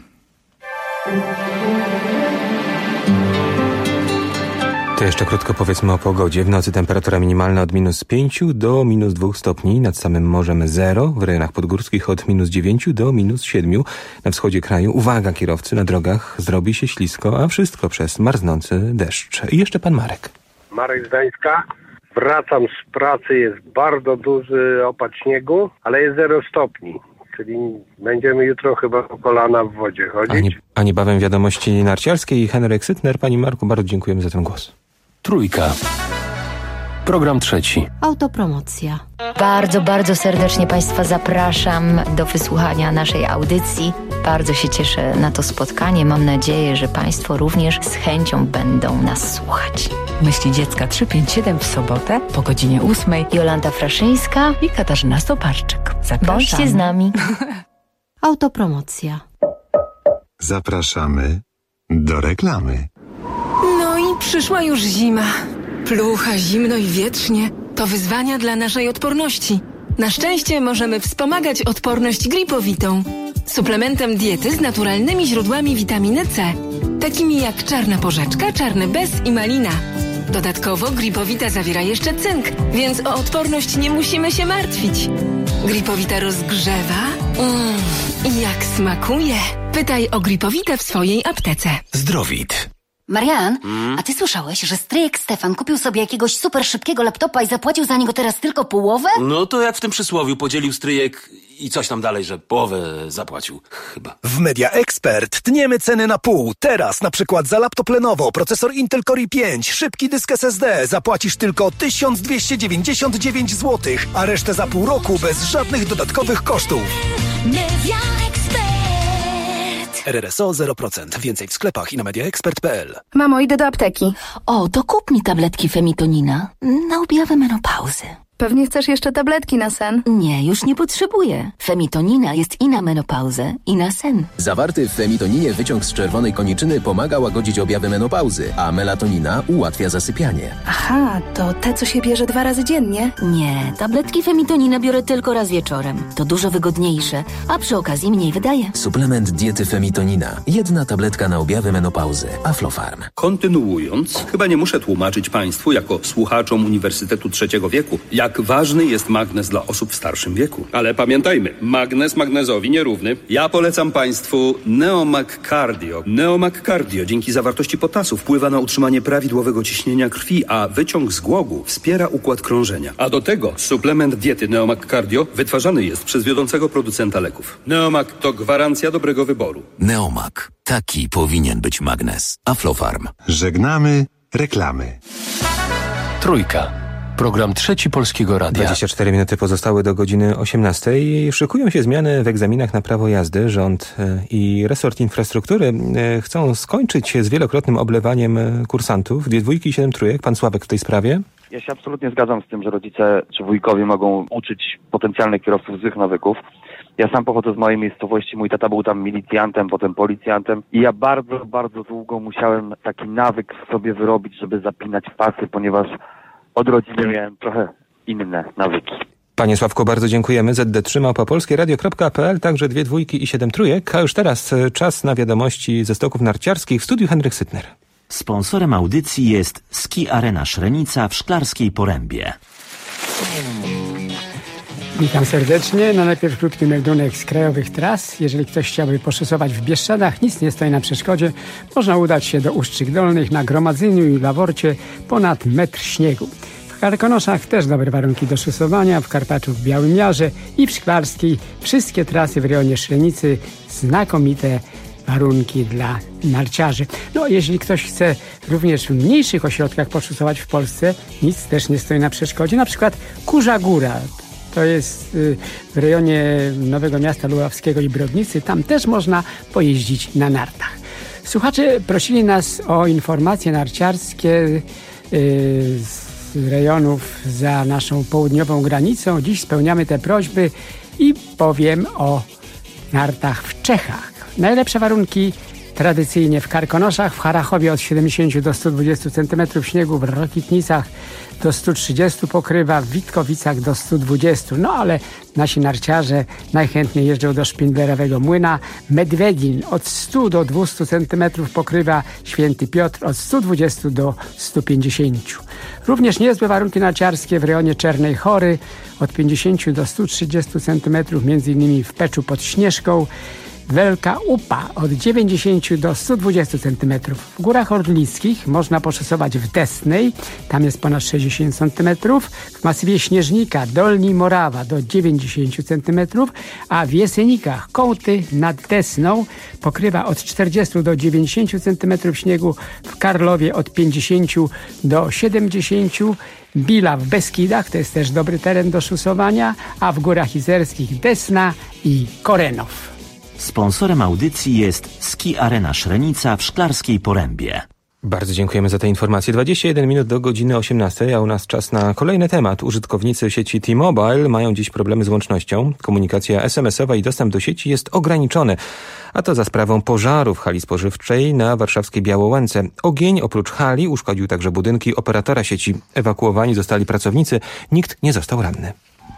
To jeszcze krótko powiedzmy o pogodzie. W nocy temperatura minimalna od minus pięciu do minus dwóch stopni. Nad samym morzem zero. W rejonach podgórskich od minus dziewięciu do minus siedmiu. Na wschodzie kraju, uwaga kierowcy, na drogach zrobi się ślisko, a wszystko przez marznący deszcz. I jeszcze pan Marek. Marek z Gdańska. Wracam z pracy, jest bardzo duży opad śniegu, ale jest zero stopni. Czyli będziemy jutro chyba po kolana w wodzie chodzić. A, nie, a niebawem wiadomości narciarskie i Henryk Sytner. Pani Marku, bardzo dziękujemy za ten głos. Trójka. Program trzeci. Autopromocja. Bardzo, bardzo serdecznie Państwa zapraszam do wysłuchania naszej audycji. Bardzo się cieszę na to spotkanie. Mam nadzieję, że Państwo również z chęcią będą nas słuchać. Myśli dziecka trzy pięć siedem w sobotę po godzinie ósmej. Jolanta Fraszyńska i Katarzyna Stoparczyk. Zapraszam. Bądźcie z nami. Autopromocja. Zapraszamy do reklamy. No i przyszła już zima. Plucha, zimno i wietrznie to wyzwania dla naszej odporności. Na szczęście możemy wspomagać odporność gripowitą. Suplementem diety z naturalnymi źródłami witaminy C, takimi jak czarna porzeczka, czarny bez i malina. Dodatkowo gripowita zawiera jeszcze cynk, więc o odporność nie musimy się martwić. Gripowita rozgrzewa mm, i jak smakuje. Pytaj o gripowitę w swojej aptece. Zdrowit. Marian, hmm? a ty słyszałeś, że stryjek Stefan kupił sobie jakiegoś super szybkiego laptopa i zapłacił za niego teraz tylko połowę? No to jak w tym przysłowiu, podzielił stryjek i coś tam dalej, że połowę zapłacił chyba. W Media Expert tniemy ceny na pół. Teraz na przykład za laptop Lenovo, procesor Intel Core i pięć, szybki dysk S S D zapłacisz tylko tysiąc dwieście dziewięćdziesiąt dziewięć złotych, a resztę za pół roku bez żadnych dodatkowych kosztów. Media R R S O zero procent. Więcej w sklepach i na mediaexpert kropka p l. Mamo, idę do apteki. O, to kup mi tabletki Femitonina na objawę menopauzy. Pewnie chcesz jeszcze tabletki na sen? Nie, już nie potrzebuję. Femitonina jest i na menopauzę, i na sen. Zawarty w femitoninie wyciąg z czerwonej koniczyny pomaga łagodzić objawy menopauzy, a melatonina ułatwia zasypianie. Aha, to te, co się bierze dwa razy dziennie? Nie, tabletki Femitonina biorę tylko raz wieczorem. To dużo wygodniejsze, a przy okazji mniej wydaje. Suplement diety Femitonina. Jedna tabletka na objawy menopauzy. Aflofarm. Kontynuując, chyba nie muszę tłumaczyć Państwu, jako słuchaczom Uniwersytetu Trzeciego Wieku, jak jak ważny jest magnez dla osób w starszym wieku. Ale pamiętajmy, magnez magnezowi nierówny. Ja polecam Państwu Neomag Cardio. Neomag Cardio dzięki zawartości potasu wpływa na utrzymanie prawidłowego ciśnienia krwi, a wyciąg z głogu wspiera układ krążenia. A do tego suplement diety Neomag Cardio wytwarzany jest przez wiodącego producenta leków. Neomag to gwarancja dobrego wyboru. Neomag. Taki powinien być magnez. Aflofarm. Żegnamy reklamy. Trójka. Program Trzeci Polskiego Radia. dwadzieścia cztery minuty pozostały do godziny osiemnastej. Szykują się zmiany w egzaminach na prawo jazdy. Rząd i resort infrastruktury chcą skończyć się z wielokrotnym oblewaniem kursantów. Dwie dwójki i siedem trójek. Pan Sławek w tej sprawie? Ja się absolutnie zgadzam z tym, że rodzice czy wujkowie mogą uczyć potencjalnych kierowców złych nawyków. Ja sam pochodzę z małej miejscowości, mój tata był tam milicjantem, potem policjantem i ja bardzo, bardzo długo musiałem taki nawyk w sobie wyrobić, żeby zapinać pasy, ponieważ od rodziny miałem trochę inne nawyki. Panie Sławku, bardzo dziękujemy. Z D trzy małpa polskie radio kropka p l, także dwie dwójki i siedem trójek. A już teraz czas na wiadomości ze stoków narciarskich. W studiu Henryk Sytner. Sponsorem audycji jest Ski Arena Szrenica w Szklarskiej Porębie. Witam serdecznie. No najpierw krótki meldunek z krajowych tras. Jeżeli ktoś chciałby poszusować w Bieszczadach, nic nie stoi na przeszkodzie. Można udać się do Ustrzyk Dolnych, na Gromadzeniu i Laworcie ponad metr śniegu. W Karkonoszach też dobre warunki do szusowania, w Karpaczu w Białym Jarze i w Szklarskiej. Wszystkie trasy w rejonie Szrenicy znakomite warunki dla narciarzy. No, jeśli ktoś chce również w mniejszych ośrodkach poszusować w Polsce, nic też nie stoi na przeszkodzie. Na przykład Kurza Góra. To jest w rejonie Nowego Miasta Lubawskiego i Brodnicy. Tam też można pojeździć na nartach. Słuchacze prosili nas o informacje narciarskie z rejonów za naszą południową granicą. Dziś spełniamy te prośby i powiem o nartach w Czechach. Najlepsze warunki tradycyjnie w Karkonoszach, w Harachowie od siedemdziesiąt do stu dwudziestu centymetrów śniegu, w Rokitnicach do stu trzydziestu pokrywa, w Witkowicach do stu dwudziestu. No ale nasi narciarze najchętniej jeżdżą do Szpindlerowego Młyna. Medwedin od stu do dwustu centymetrów pokrywa, Święty Piotr od stu dwudziestu do stu pięćdziesięciu. Również niezłe warunki narciarskie w rejonie Czernej Chory od pięćdziesięciu do stu trzydziestu centymetrów, między innymi w Peczu pod Śnieżką. Wielka Upa od dziewięćdziesięciu do stu dwudziestu centymetrów. W Górach Orlickich można poszusować w Desnej, tam jest ponad sześćdziesiąt centymetrów. W masywie Śnieżnika Dolni Morawa do dziewięćdziesięciu centymetrów, a w Jesenikach Kołty nad Desną pokrywa od czterdziestu do dziewięćdziesięciu centymetrów śniegu. W Karlowie od pięćdziesięciu do siedemdziesięciu. Bila w Beskidach, to jest też dobry teren do szusowania, a w Górach Izerskich Desna i Korenow. Sponsorem audycji jest Ski Arena Szrenica w Szklarskiej Porębie. Bardzo dziękujemy za te informacje. dwadzieścia jeden minut do godziny osiemnastej, a u nas czas na kolejny temat. Użytkownicy sieci T-Mobile mają dziś problemy z łącznością. Komunikacja es em esowa i dostęp do sieci jest ograniczony. A to za sprawą pożaru w hali spożywczej na warszawskiej Białołęce. Ogień oprócz hali uszkodził także budynki operatora sieci. Ewakuowani zostali pracownicy. Nikt nie został ranny.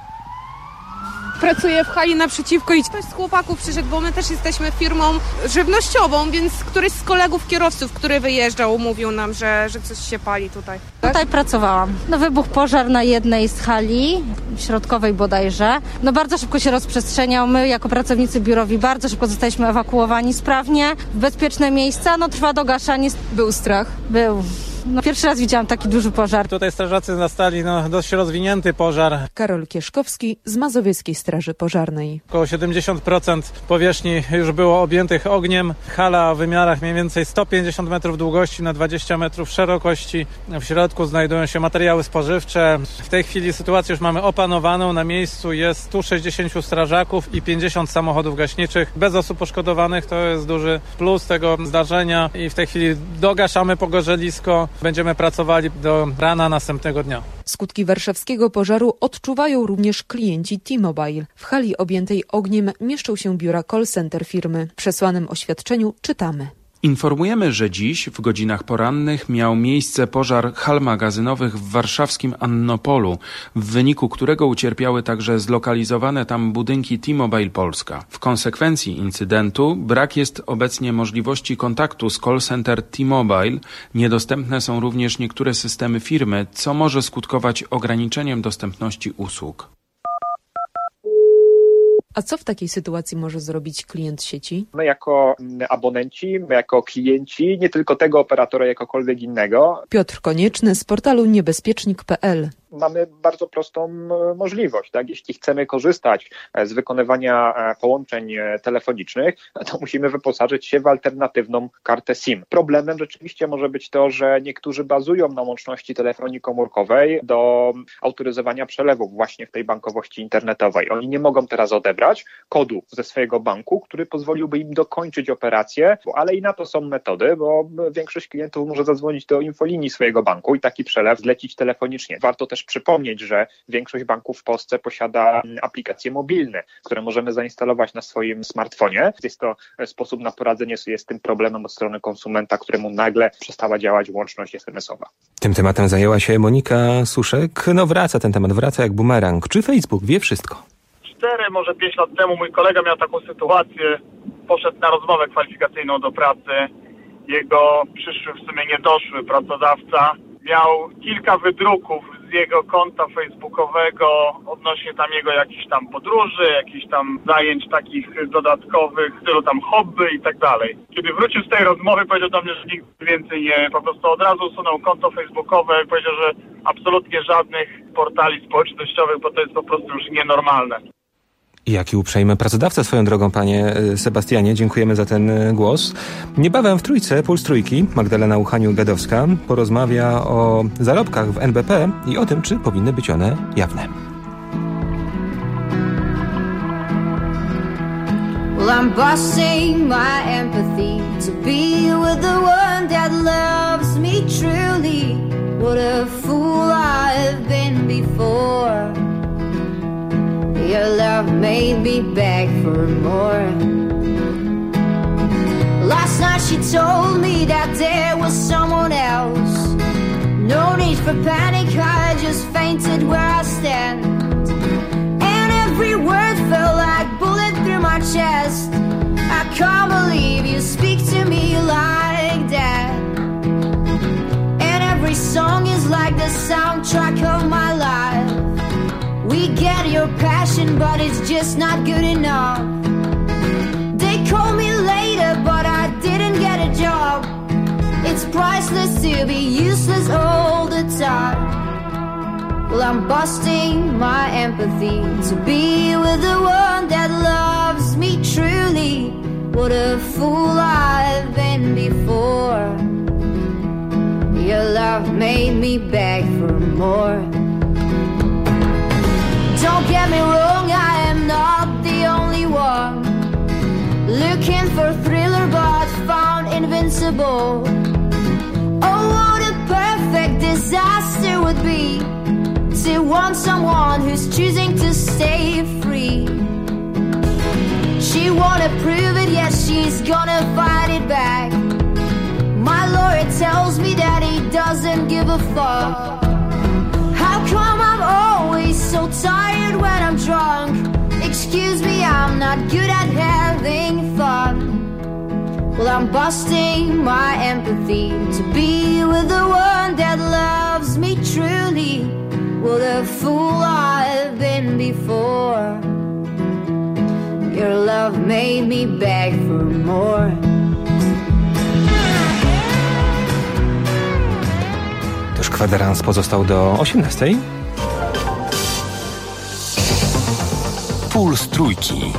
Pracuję w hali naprzeciwko i ktoś z chłopaków przyszedł, bo my też jesteśmy firmą żywnościową, więc któryś z kolegów kierowców, który wyjeżdżał, mówił nam, że, że coś się pali tutaj. Tak? Tutaj pracowałam. No wybuchł pożar na jednej z hali, środkowej bodajże. No bardzo szybko się rozprzestrzeniał. My jako pracownicy biurowi bardzo szybko zostaliśmy ewakuowani sprawnie w bezpieczne miejsca. No trwa dogaszanie. Był strach? Był. No, pierwszy raz widziałam taki duży pożar. Tutaj strażacy zastali no, dość rozwinięty pożar. Karol Kieszkowski z Mazowieckiej Straży Pożarnej. Około siedemdziesiąt procent powierzchni już było objętych ogniem. Hala o wymiarach mniej więcej sto pięćdziesiąt metrów długości na dwadzieścia metrów szerokości. W środku znajdują się materiały spożywcze. W tej chwili sytuację już mamy opanowaną. Na miejscu jest stu sześćdziesięciu strażaków i pięćdziesiąt samochodów gaśniczych. Bez osób poszkodowanych, to jest duży plus tego zdarzenia i w tej chwili dogaszamy pogorzelisko. Będziemy pracowali do rana następnego dnia. Skutki warszawskiego pożaru odczuwają również klienci T-Mobile. W hali objętej ogniem mieszczą się biura call center firmy. W przesłanym oświadczeniu czytamy. Informujemy, że dziś w godzinach porannych miał miejsce pożar hal magazynowych w warszawskim Annopolu, w wyniku którego ucierpiały także zlokalizowane tam budynki T-Mobile Polska. W konsekwencji incydentu brak jest obecnie możliwości kontaktu z call center T-Mobile. Niedostępne są również niektóre systemy firmy, co może skutkować ograniczeniem dostępności usług. A co w takiej sytuacji może zrobić klient sieci? My jako abonenci, my jako klienci, nie tylko tego operatora, jakokolwiek innego. Piotr Konieczny z portalu niebezpiecznik kropka pe el. Mamy bardzo prostą możliwość, tak? Jeśli chcemy korzystać z wykonywania połączeń telefonicznych, to musimy wyposażyć się w alternatywną kartę SIM. Problemem rzeczywiście może być to, że niektórzy bazują na łączności telefonii komórkowej do autoryzowania przelewów właśnie w tej bankowości internetowej. Oni nie mogą teraz odebrać kodu ze swojego banku, który pozwoliłby im dokończyć operację, ale i na to są metody, bo większość klientów może zadzwonić do infolinii swojego banku i taki przelew zlecić telefonicznie. Warto też przypomnieć, że większość banków w Polsce posiada aplikacje mobilne, które możemy zainstalować na swoim smartfonie. Jest to sposób na poradzenie sobie z tym problemem od strony konsumenta, któremu nagle przestała działać łączność es em es owa. Tym tematem zajęła się Monika Suszek. No wraca ten temat, wraca jak bumerang. Czy Facebook wie wszystko? Cztery, może pięć lat temu mój kolega miał taką sytuację, poszedł na rozmowę kwalifikacyjną do pracy. Jego przyszły, w sumie niedoszły pracodawca miał kilka wydruków z jego konta facebookowego odnośnie tam jego jakichś tam podróży, jakichś tam zajęć takich dodatkowych, w stylu tam hobby i tak dalej. Kiedy wrócił z tej rozmowy, powiedział do mnie, że nigdy więcej nie, po prostu od razu usunął konto facebookowe i powiedział, że absolutnie żadnych portali społecznościowych, bo to jest po prostu już nienormalne. Jaki uprzejmy pracodawca swoją drogą, panie Sebastianie. Dziękujemy za ten głos. Niebawem w Trójce, Puls Trójki, Magdalena Uchaniuk-Gadowska porozmawia o zarobkach w en be pe i o tym, czy powinny być one jawne. Well, I'm busting my empathy to be with the one that loves me truly. What a fool I've been before. Your love made me beg for more. Last night she told me that there was someone else. No need for panic, I just fainted where I stand. And every word felt like bullet through my chest. I can't believe you speak to me like that. And every song is like the soundtrack of my life. We get your passion, but it's just not good enough. They call me later, but I didn't get a job. It's priceless to be useless all the time. Well, I'm busting my empathy to be with the one that loves me truly. What a fool I've been before. Your love made me beg for more. Don't get me wrong, I am not the only one looking for thriller but found invincible. Oh, what a perfect disaster would be to want someone who's choosing to stay free. She wanna prove it, yes, she's gonna fight it back. My lawyer tells me that he doesn't give a fuck. How come I'm always so tired when I'm drunk? Excuse me, I'm not good at having fun. Well, I'm busting my empathy to be with the one that loves me truly. What a fool I've been before. Your love made me beg for more. Też kwadrans pozostał do osiemnastej. Puls Trójki.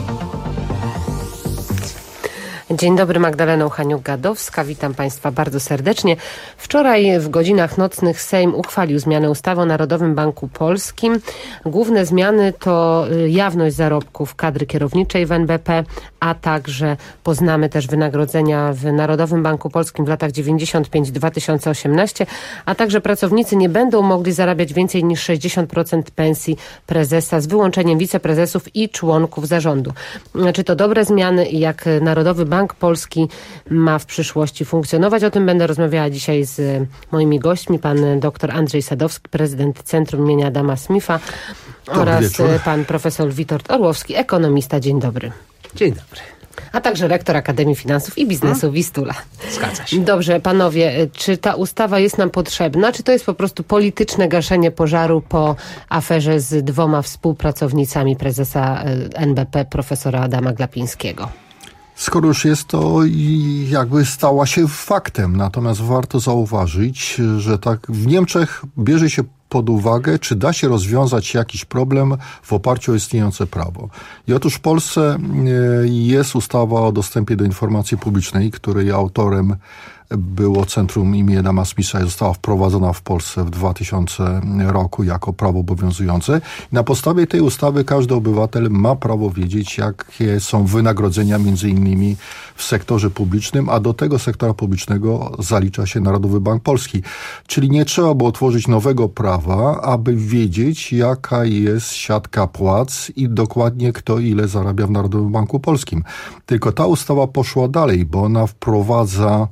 Dzień dobry, Magdalena Uchaniuk-Gadowska. Witam Państwa bardzo serdecznie. Wczoraj w godzinach nocnych Sejm uchwalił zmiany ustawy o Narodowym Banku Polskim. Główne zmiany to jawność zarobków kadry kierowniczej w en be pe, a także poznamy też wynagrodzenia w Narodowym Banku Polskim w latach dziewięćdziesiąt pięć do dwa tysiące osiemnastego, a także pracownicy nie będą mogli zarabiać więcej niż sześćdziesiąt procent pensji prezesa z wyłączeniem wiceprezesów i członków zarządu. Czy to dobre zmiany i jak Narodowy Bank Bank Polski ma w przyszłości funkcjonować. O tym będę rozmawiała dzisiaj z moimi gośćmi. Pan dr Andrzej Sadowski, prezydent Centrum imienia Adama Smitha oraz wieczór. Pan profesor Witold Orłowski, ekonomista. Dzień dobry. Dzień dobry. A także rektor Akademii Finansów i Biznesu hmm? Wistula. Zgadza się. Dobrze, panowie, czy ta ustawa jest nam potrzebna, czy to jest po prostu polityczne gaszenie pożaru po aferze z dwoma współpracownicami prezesa N B P, profesora Adama Glapińskiego? Skoro już jest to jakby stała się faktem, natomiast warto zauważyć, że tak w Niemczech bierze się pod uwagę, czy da się rozwiązać jakiś problem w oparciu o istniejące prawo. I otóż w Polsce jest ustawa o dostępie do informacji publicznej, której autorem było Centrum imienia Adama Smitha i została wprowadzona w Polsce w dwa tysiące roku jako prawo obowiązujące. Na podstawie tej ustawy każdy obywatel ma prawo wiedzieć, jakie są wynagrodzenia między innymi w sektorze publicznym, a do tego sektora publicznego zalicza się Narodowy Bank Polski. Czyli nie trzeba było tworzyć nowego prawa, aby wiedzieć, jaka jest siatka płac i dokładnie kto ile zarabia w Narodowym Banku Polskim. Tylko ta ustawa poszła dalej, bo ona wprowadza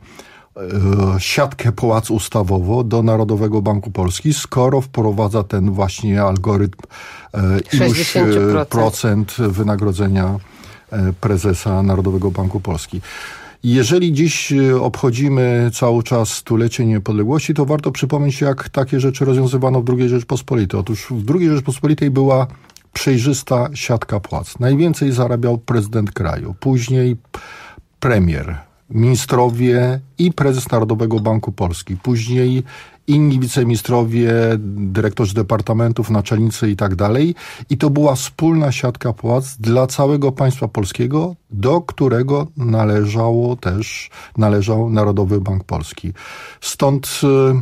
siatkę płac ustawowo do Narodowego Banku Polski, skoro wprowadza ten właśnie algorytm iluś procent wynagrodzenia prezesa Narodowego Banku Polski. Jeżeli dziś obchodzimy cały czas stulecie niepodległości, to warto przypomnieć, jak takie rzeczy rozwiązywano w drugiej Rzeczpospolitej. Otóż w drugiej Rzeczpospolitej była przejrzysta siatka płac. Najwięcej zarabiał prezydent kraju, później premier, ministrowie i prezes Narodowego Banku Polski, później inni wiceministrowie, dyrektorzy departamentów, naczelnicy i tak dalej. I to była wspólna siatka płac dla całego państwa polskiego, do którego należało też, należał Narodowy Bank Polski. Stąd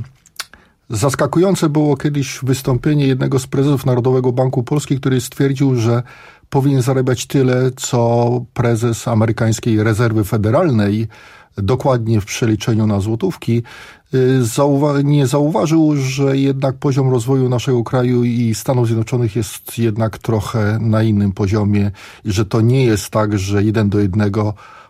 y, zaskakujące było kiedyś wystąpienie jednego z prezesów Narodowego Banku Polski, który stwierdził, że powinien zarabiać tyle, co prezes amerykańskiej rezerwy federalnej, dokładnie w przeliczeniu na złotówki. Zauwa- nie zauważył, że jednak poziom rozwoju naszego kraju i Stanów Zjednoczonych jest jednak trochę na innym poziomie i że to nie jest tak, że jeden do jednego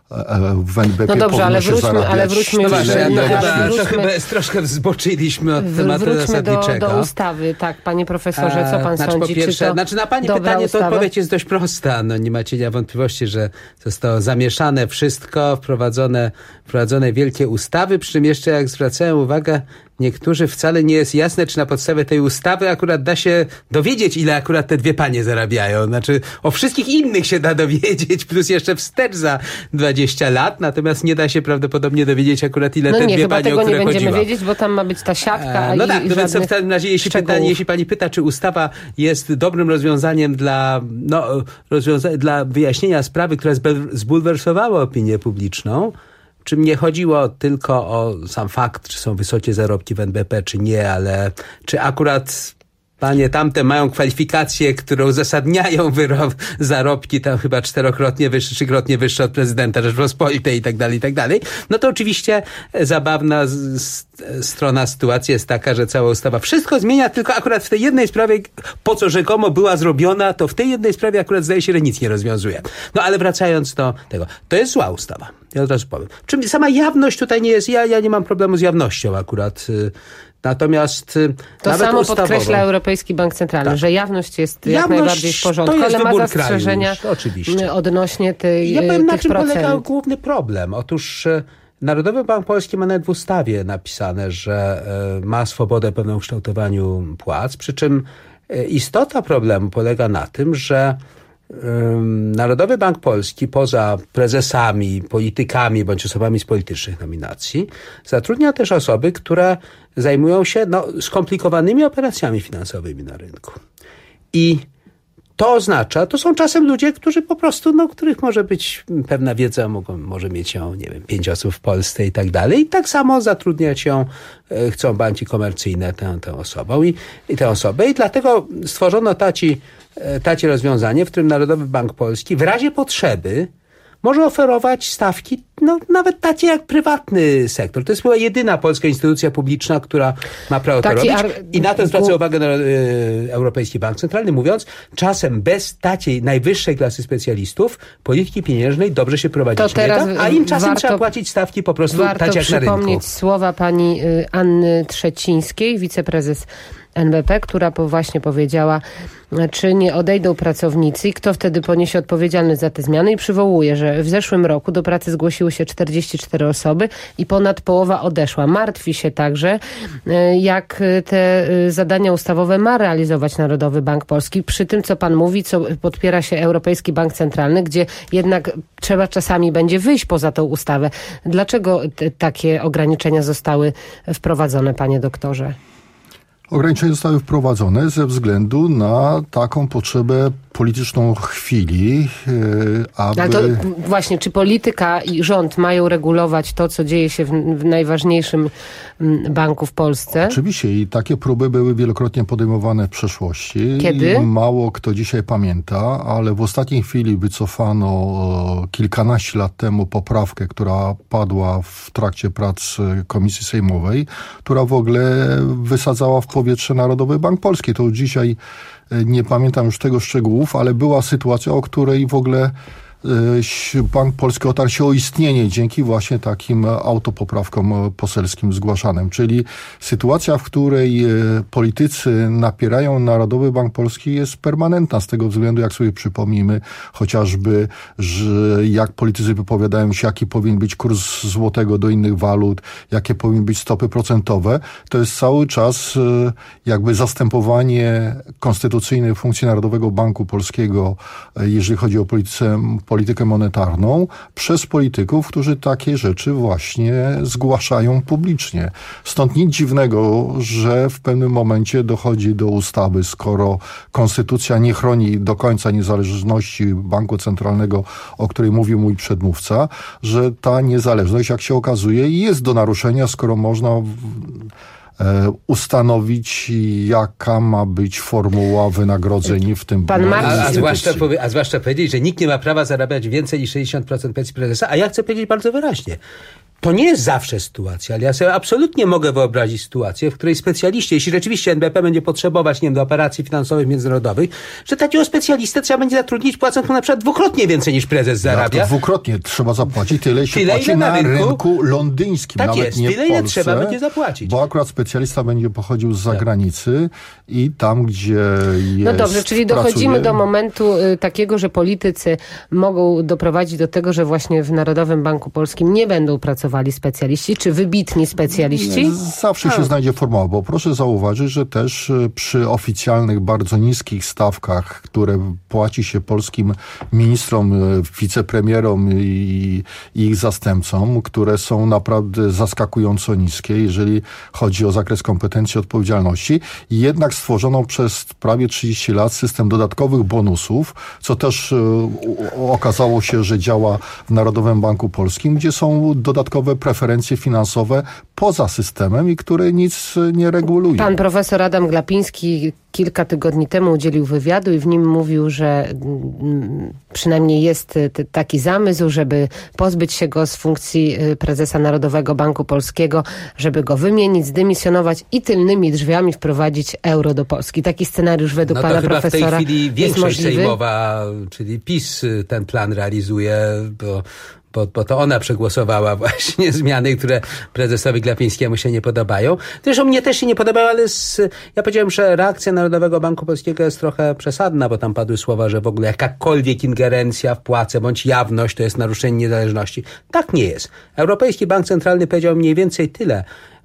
w N B P no dobrze, ale wróćmy, ale wróćmy już, Właśnie, no, ale chyba, wróćmy, to chyba jest troszkę zboczyliśmy od tematu wróćmy zasadniczego. Do, do ustawy, tak, panie profesorze, co pan znaczy, sądzi? Po pierwsze, czy to znaczy na pani dobra pytanie ustawa? to odpowiedź jest dość prosta. No, nie macie wątpliwości, że zostało zamieszane wszystko, wprowadzone, wprowadzone wielkie ustawy, przy czym jeszcze, jak zwracałem uwagę, niektórzy wcale nie jest jasne, czy na podstawie tej ustawy akurat da się dowiedzieć, ile akurat te dwie panie zarabiają. Znaczy, o wszystkich innych się da dowiedzieć, plus jeszcze wstecz za dwadzieścia lat, natomiast nie da się prawdopodobnie dowiedzieć akurat, ile no te nie, dwie panie, o które chodziło. No nie, chyba tego nie będziemy wiedzieć, bo tam ma być ta siatka. E, no i, tak, i no więc w każdym razie, jeśli, pytanie, jeśli pani pyta, czy ustawa jest dobrym rozwiązaniem dla, no, rozwiąza- dla wyjaśnienia sprawy, która zbulwersowała opinię publiczną, czym nie chodziło tylko o sam fakt, czy są wysokie zarobki w N B P, czy nie, ale czy akurat panie tamte mają kwalifikacje, które uzasadniają wyro- zarobki tam chyba czterokrotnie wyższe, trzykrotnie wyższe od prezydenta Rzeczpospolitej i tak dalej, i tak dalej. No to oczywiście zabawna z, z, strona sytuacji jest taka, że cała ustawa wszystko zmienia, tylko akurat w tej jednej sprawie, po co rzekomo była zrobiona, to w tej jednej sprawie akurat zdaje się, że nic nie rozwiązuje. No ale wracając do tego, to jest zła ustawa. Ja od razu powiem. Czym sama jawność tutaj nie jest, ja, ja nie mam problemu z jawnością akurat. Natomiast to nawet samo ustawowo podkreśla Europejski Bank Centralny, tak, że jawność jest jawność jak najbardziej w porządku, ale ma zastrzeżenia już, oczywiście. odnośnie tej, ja powiem, tych na czym procent. polega główny problem. Otóż Narodowy Bank Polski ma nawet w ustawie napisane, że ma swobodę pewną w kształtowaniu płac, przy czym istota problemu polega na tym, że Narodowy Bank Polski poza prezesami, politykami bądź osobami z politycznych nominacji zatrudnia też osoby, które zajmują się no, skomplikowanymi operacjami finansowymi na rynku. I to oznacza, to są czasem ludzie, którzy po prostu, no, których może być pewna wiedza, mogą, może mieć ją, nie wiem, pięć osób w Polsce i tak dalej. I tak samo zatrudniać ją e, chcą banki komercyjne tę, tę osobą i, i tę osobę. I dlatego stworzono taci, e, tacie rozwiązanie, w którym Narodowy Bank Polski w razie potrzeby może oferować stawki no, nawet takie jak prywatny sektor. To jest chyba jedyna polska instytucja publiczna, która ma prawo to robić. Ar... I na to zwraca uwagę na, y, Europejski Bank Centralny, mówiąc, czasem bez takiej najwyższej klasy specjalistów polityki pieniężnej dobrze się prowadzić nie da, a im czasem warto, trzeba płacić stawki po prostu tak jak na rynku. Warto przypomnieć słowa pani Anny Trzecińskiej, wiceprezes N B P, która właśnie powiedziała, czy nie odejdą pracownicy i kto wtedy poniesie odpowiedzialność za te zmiany, i przywołuje, że w zeszłym roku do pracy zgłosiły się czterdzieści cztery osoby i ponad połowa odeszła. Martwi się także, jak te zadania ustawowe ma realizować Narodowy Bank Polski. Przy tym, co pan mówi, co podpiera się Europejski Bank Centralny, gdzie jednak trzeba czasami będzie wyjść poza tą ustawę. Dlaczego t- takie ograniczenia zostały wprowadzone, panie doktorze? Ograniczenia zostały wprowadzone ze względu na taką potrzebę polityczną chwili, aby... Ale to właśnie, czy polityka i rząd mają regulować to, co dzieje się w, w najważniejszym banku w Polsce? Oczywiście i takie próby były wielokrotnie podejmowane w przeszłości. Kiedy? I mało kto dzisiaj pamięta, ale w ostatniej chwili wycofano kilkanaście lat temu poprawkę, która padła w trakcie prac Komisji Sejmowej, która w ogóle wysadzała w powietrze Narodowy Bank Polski. To dzisiaj nie pamiętam już tego szczegółów, ale była sytuacja, o której w ogóle Bank Polski otarł się o istnienie dzięki właśnie takim autopoprawkom poselskim zgłaszanym. Czyli sytuacja, w której politycy napierają Narodowy Bank Polski, jest permanentna z tego względu, jak sobie przypomnimy, chociażby, że jak politycy wypowiadają się, jaki powinien być kurs złotego do innych walut, jakie powinny być stopy procentowe, to jest cały czas jakby zastępowanie konstytucyjnej funkcji Narodowego Banku Polskiego, jeżeli chodzi o polityce politykę monetarną, przez polityków, którzy takie rzeczy właśnie zgłaszają publicznie. Stąd nic dziwnego, że w pewnym momencie dochodzi do ustawy, skoro konstytucja nie chroni do końca niezależności Banku Centralnego, o której mówił mój przedmówca, że ta niezależność, jak się okazuje, jest do naruszenia, skoro można w ustanowić, jaka ma być formuła wynagrodzeń w tym Pan a, a, zwłaszcza powie, a zwłaszcza powiedzieć, że nikt nie ma prawa zarabiać więcej niż sześćdziesiąt procent pensji prezesa. A ja chcę powiedzieć bardzo wyraźnie. To nie jest zawsze sytuacja, ale ja sobie absolutnie mogę wyobrazić sytuację, w której specjaliści, jeśli rzeczywiście N B P będzie potrzebować, nie wiem, do operacji finansowych międzynarodowych, że takiego specjalistę trzeba będzie zatrudnić, płacąc mu na przykład dwukrotnie więcej niż prezes zarabia. Ja, to dwukrotnie trzeba zapłacić, tyle się tyle płaci na, na rynku, rynku londyńskim, tak nawet jest, nie tyle w Polsce, ile trzeba będzie zapłacić. Bo akurat specjalista będzie pochodził z zagranicy i tam, gdzie jest... No dobrze, czyli pracuje... dochodzimy do momentu y, takiego, że politycy mogą doprowadzić do tego, że właśnie w Narodowym Banku Polskim nie będą pracowali specjaliści, czy wybitni specjaliści? Zawsze się znajdzie formuła, bo proszę zauważyć, że też przy oficjalnych, bardzo niskich stawkach, które płaci się polskim ministrom, wicepremierom i ich zastępcom, które są naprawdę zaskakująco niskie, jeżeli chodzi o zakres kompetencji i odpowiedzialności, jednak stworzono przez prawie trzydzieści lat system dodatkowych bonusów, co też okazało się, że działa w Narodowym Banku Polskim, gdzie są dodatkowe preferencje finansowe poza systemem i które nic nie regulują. Pan profesor Adam Glapiński kilka tygodni temu udzielił wywiadu i w nim mówił, że przynajmniej jest taki zamysł, żeby pozbyć się go z funkcji prezesa Narodowego Banku Polskiego, żeby go wymienić, zdymisjonować i tylnymi drzwiami wprowadzić euro do Polski. Taki scenariusz według no pana chyba profesora w tej chwili większość jest sejmowa, czyli PiS, ten plan realizuje, bo Bo, bo to ona przegłosowała właśnie zmiany, które prezesowi Glapińskiemu się nie podobają. Zresztą mnie też się nie podobały, ale z, ja powiedziałem, że reakcja Narodowego Banku Polskiego jest trochę przesadna, bo tam padły słowa, że w ogóle jakakolwiek ingerencja w płace bądź jawność to jest naruszenie niezależności. Tak nie jest. Europejski Bank Centralny powiedział mniej więcej tyle.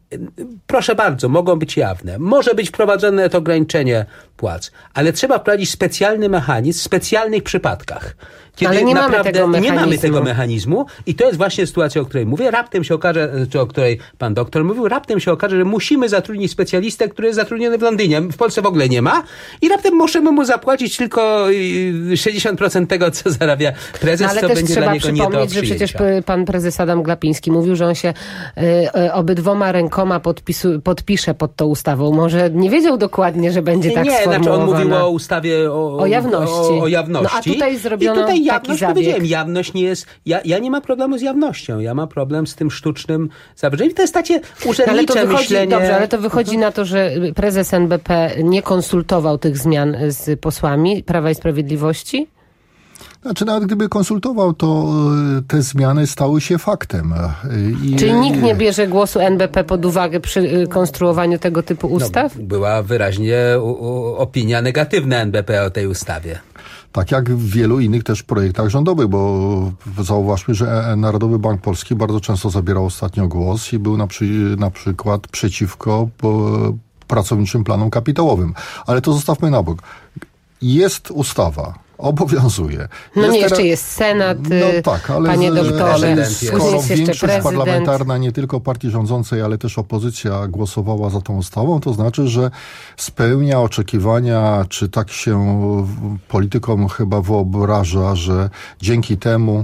Proszę bardzo, mogą być jawne. Może być wprowadzone to ograniczenie płac, ale trzeba wprowadzić specjalny mechanizm w specjalnych przypadkach. Kiedy ale nie naprawdę mamy tego mechanizmu. Nie mamy tego mechanizmu i to jest właśnie sytuacja, o której mówię. Raptem się okaże, czy o której pan doktor mówił, raptem się okaże, że musimy zatrudnić specjalistę, który jest zatrudniony w Londynie. W Polsce w ogóle nie ma i raptem możemy mu zapłacić tylko sześćdziesiąt procent tego, co zarabia prezes, no, ale co też będzie trzeba dla niego nie do przypomnieć, że przecież pan prezes Adam Glapiński mówił, że on się y, y, obydwoma rękoma podpisu, podpisze pod tą ustawą. Może nie wiedział dokładnie, że będzie tak nie, sformułowane. sformułowana. Znaczy on mówił o ustawie o, o jawności. O, o jawności. No a tutaj zrobiono I tutaj jawność, taki zabieg. powiedziałem, jawność nie jest... Ja, ja nie mam problemu z jawnością. Ja mam problem z tym sztucznym zabrzmieniem. To jest takie urzędnicze ale to wychodzi, myślenie. Dobrze, ale to wychodzi na to, że prezes N B P nie konsultował tych zmian z posłami Prawa i Sprawiedliwości? Znaczy nawet gdyby konsultował, to te zmiany stały się faktem. I... Czyli nikt nie bierze głosu N B P pod uwagę przy konstruowaniu tego typu ustaw? No, była wyraźnie u, u, opinia negatywna N B P o tej ustawie. Tak jak w wielu innych też projektach rządowych, bo zauważmy, że Narodowy Bank Polski bardzo często zabierał ostatnio głos i był na, przy, na przykład przeciwko po, pracowniczym planom kapitałowym. Ale to zostawmy na bok. Jest ustawa. Obowiązuje. No jest nie, teraz... jeszcze jest Senat, no tak, ale panie doktorze, skoro jest większość prezydent. parlamentarna nie tylko partii rządzącej, ale też opozycja głosowała za tą ustawą, to znaczy, że spełnia oczekiwania, czy tak się politykom chyba wyobraża, że dzięki temu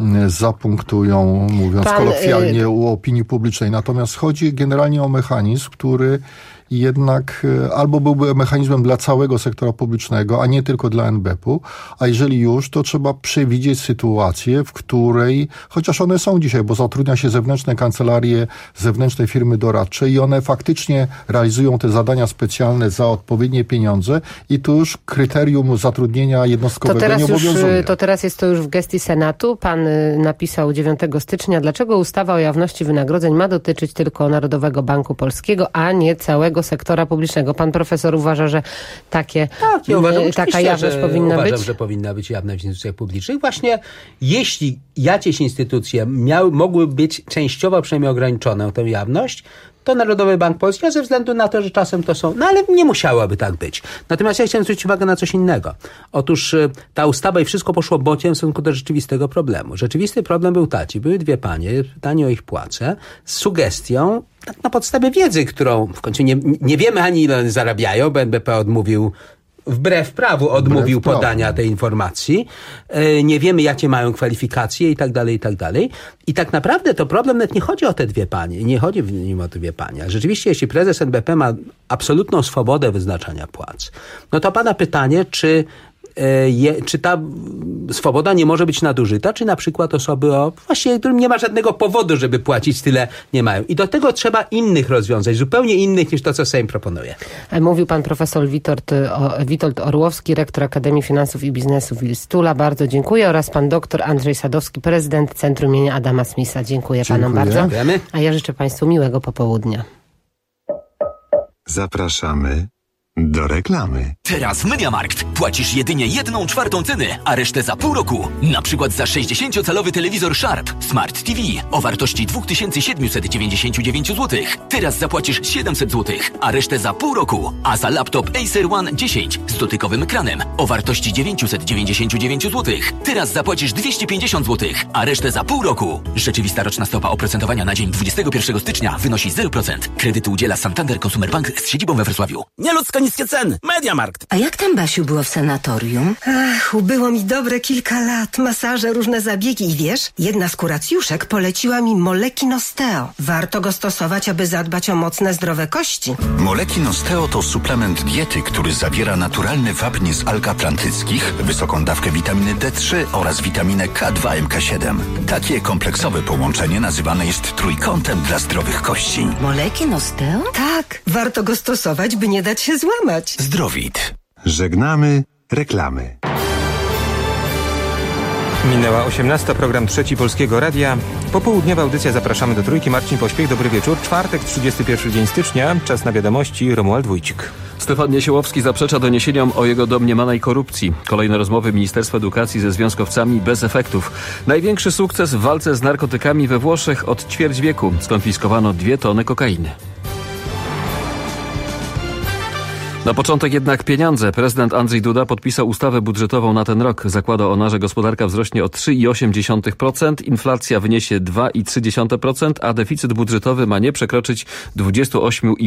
zapunktują, mówiąc Pan, kolokwialnie, y... u opinii publicznej. Natomiast chodzi generalnie o mechanizm, który jednak albo byłby mechanizmem dla całego sektora publicznego, a nie tylko dla N B P-u, a jeżeli już, to trzeba przewidzieć sytuację, w której, chociaż one są dzisiaj, bo zatrudnia się zewnętrzne kancelarie, zewnętrzne firmy doradcze i one faktycznie realizują te zadania specjalne za odpowiednie pieniądze i tu już kryterium zatrudnienia jednostkowego to teraz nie obowiązuje. Już, to teraz jest to już w gestii Senatu. Pan napisał dziewiątego stycznia, dlaczego ustawa o jawności wynagrodzeń ma dotyczyć tylko Narodowego Banku Polskiego, a nie całego sektora publicznego. Pan profesor uważa, że takie, tak, ja uważam, taka jawność że powinna uważam, być? Uważam, że powinna być jawność w instytucjach publicznych. Właśnie jeśli jakieś instytucje miały, mogły być częściowo przynajmniej ograniczone tę jawność, to Narodowy Bank Polski, a ze względu na to, że czasem to są, no ale nie musiałoby tak być. Natomiast ja chciałem zwrócić uwagę na coś innego. Otóż ta ustawa i wszystko poszło bociem w stosunku do rzeczywistego problemu. Rzeczywisty problem był taki. Były dwie panie, pytanie o ich płace, z sugestią, tak na podstawie wiedzy, którą w końcu nie, nie wiemy ani ile zarabiają, bo N B P odmówił wbrew prawu odmówił wbrew podania prawu. tej informacji. Nie wiemy, jakie mają kwalifikacje i tak dalej, i tak dalej. I tak naprawdę to problem nawet nie chodzi o te dwie panie. Nie chodzi w nim o te dwie panie. A rzeczywiście, jeśli prezes N B P ma absolutną swobodę wyznaczania płac, no to pada pytanie, czy Je, czy ta swoboda nie może być nadużyta, czy na przykład osoby, o, właściwie, którym nie ma żadnego powodu, żeby płacić tyle, nie mają. I do tego trzeba innych rozwiązań, zupełnie innych niż to, co Sejm proponuje. Mówił pan profesor Witold, Witold Orłowski, rektor Akademii Finansów i Biznesu Wistula. Bardzo dziękuję. Oraz pan doktor Andrzej Sadowski, prezydent Centrum imienia Adama Smitha. Dziękuję, dziękuję panom bardzo. Dziękujemy. A ja życzę państwu miłego popołudnia. Zapraszamy do reklamy. Teraz MediaMarkt. Płacisz jedynie jedną czwartą ceny, a resztę za pół roku. Na przykład za sześćdziesięciocalowy telewizor Sharp Smart T V o wartości dwa tysiące siedemset dziewięćdziesiąt dziewięć złotych. Teraz zapłacisz siedemset złotych, a resztę za pół roku. A za laptop Acer One dziesięć z dotykowym ekranem o wartości dziewięćset dziewięćdziesiąt dziewięć złotych. Teraz zapłacisz dwieście pięćdziesiąt złotych, a resztę za pół roku. Rzeczywista roczna stopa oprocentowania na dzień dwudziestego pierwszego stycznia wynosi zero procent. Kredytu udziela Santander Consumer Bank z siedzibą we Wrocławiu. Nieludzko niskie ceny. MediaMarkt. A jak tam, Basiu, było w sanatorium? Ach, ubyło mi dobre kilka lat. Masaże, różne zabiegi i wiesz, jedna z kuracjuszek poleciła mi Moleki Nosteo. Warto go stosować, aby zadbać o mocne, zdrowe kości. Moleki Nosteo to suplement diety, który zawiera naturalny wapń z alg atlantyckich, wysoką dawkę witaminy D trzy oraz witaminę K dwa M K siedem. Takie kompleksowe połączenie nazywane jest trójkątem dla zdrowych kości. Moleki Nosteo? Tak, warto go stosować, by nie dać się złamać. Zdrowit. Żegnamy reklamy. Minęła osiemnasta, program Trzeci Polskiego Radia. Popołudniowa audycja Zapraszamy do Trójki. Marcin Pośpiech, dobry wieczór. Czwartek, trzydziesty pierwszy dzień stycznia. Czas na wiadomości. Romuald Wójcik. Stefan Niesiełowski zaprzecza doniesieniom o jego domniemanej korupcji. Kolejne rozmowy Ministerstwa Edukacji ze związkowcami bez efektów. Największy sukces w walce z narkotykami we Włoszech od ćwierć wieku. Skonfiskowano dwie tony kokainy. Na początek jednak pieniądze. Prezydent Andrzej Duda podpisał ustawę budżetową na ten rok. Zakłada ona, że gospodarka wzrośnie o trzy i osiem dziesiątych procent, inflacja wyniesie dwa i trzy dziesiąte procent, a deficyt budżetowy ma nie przekroczyć dwudziestu ośmiu i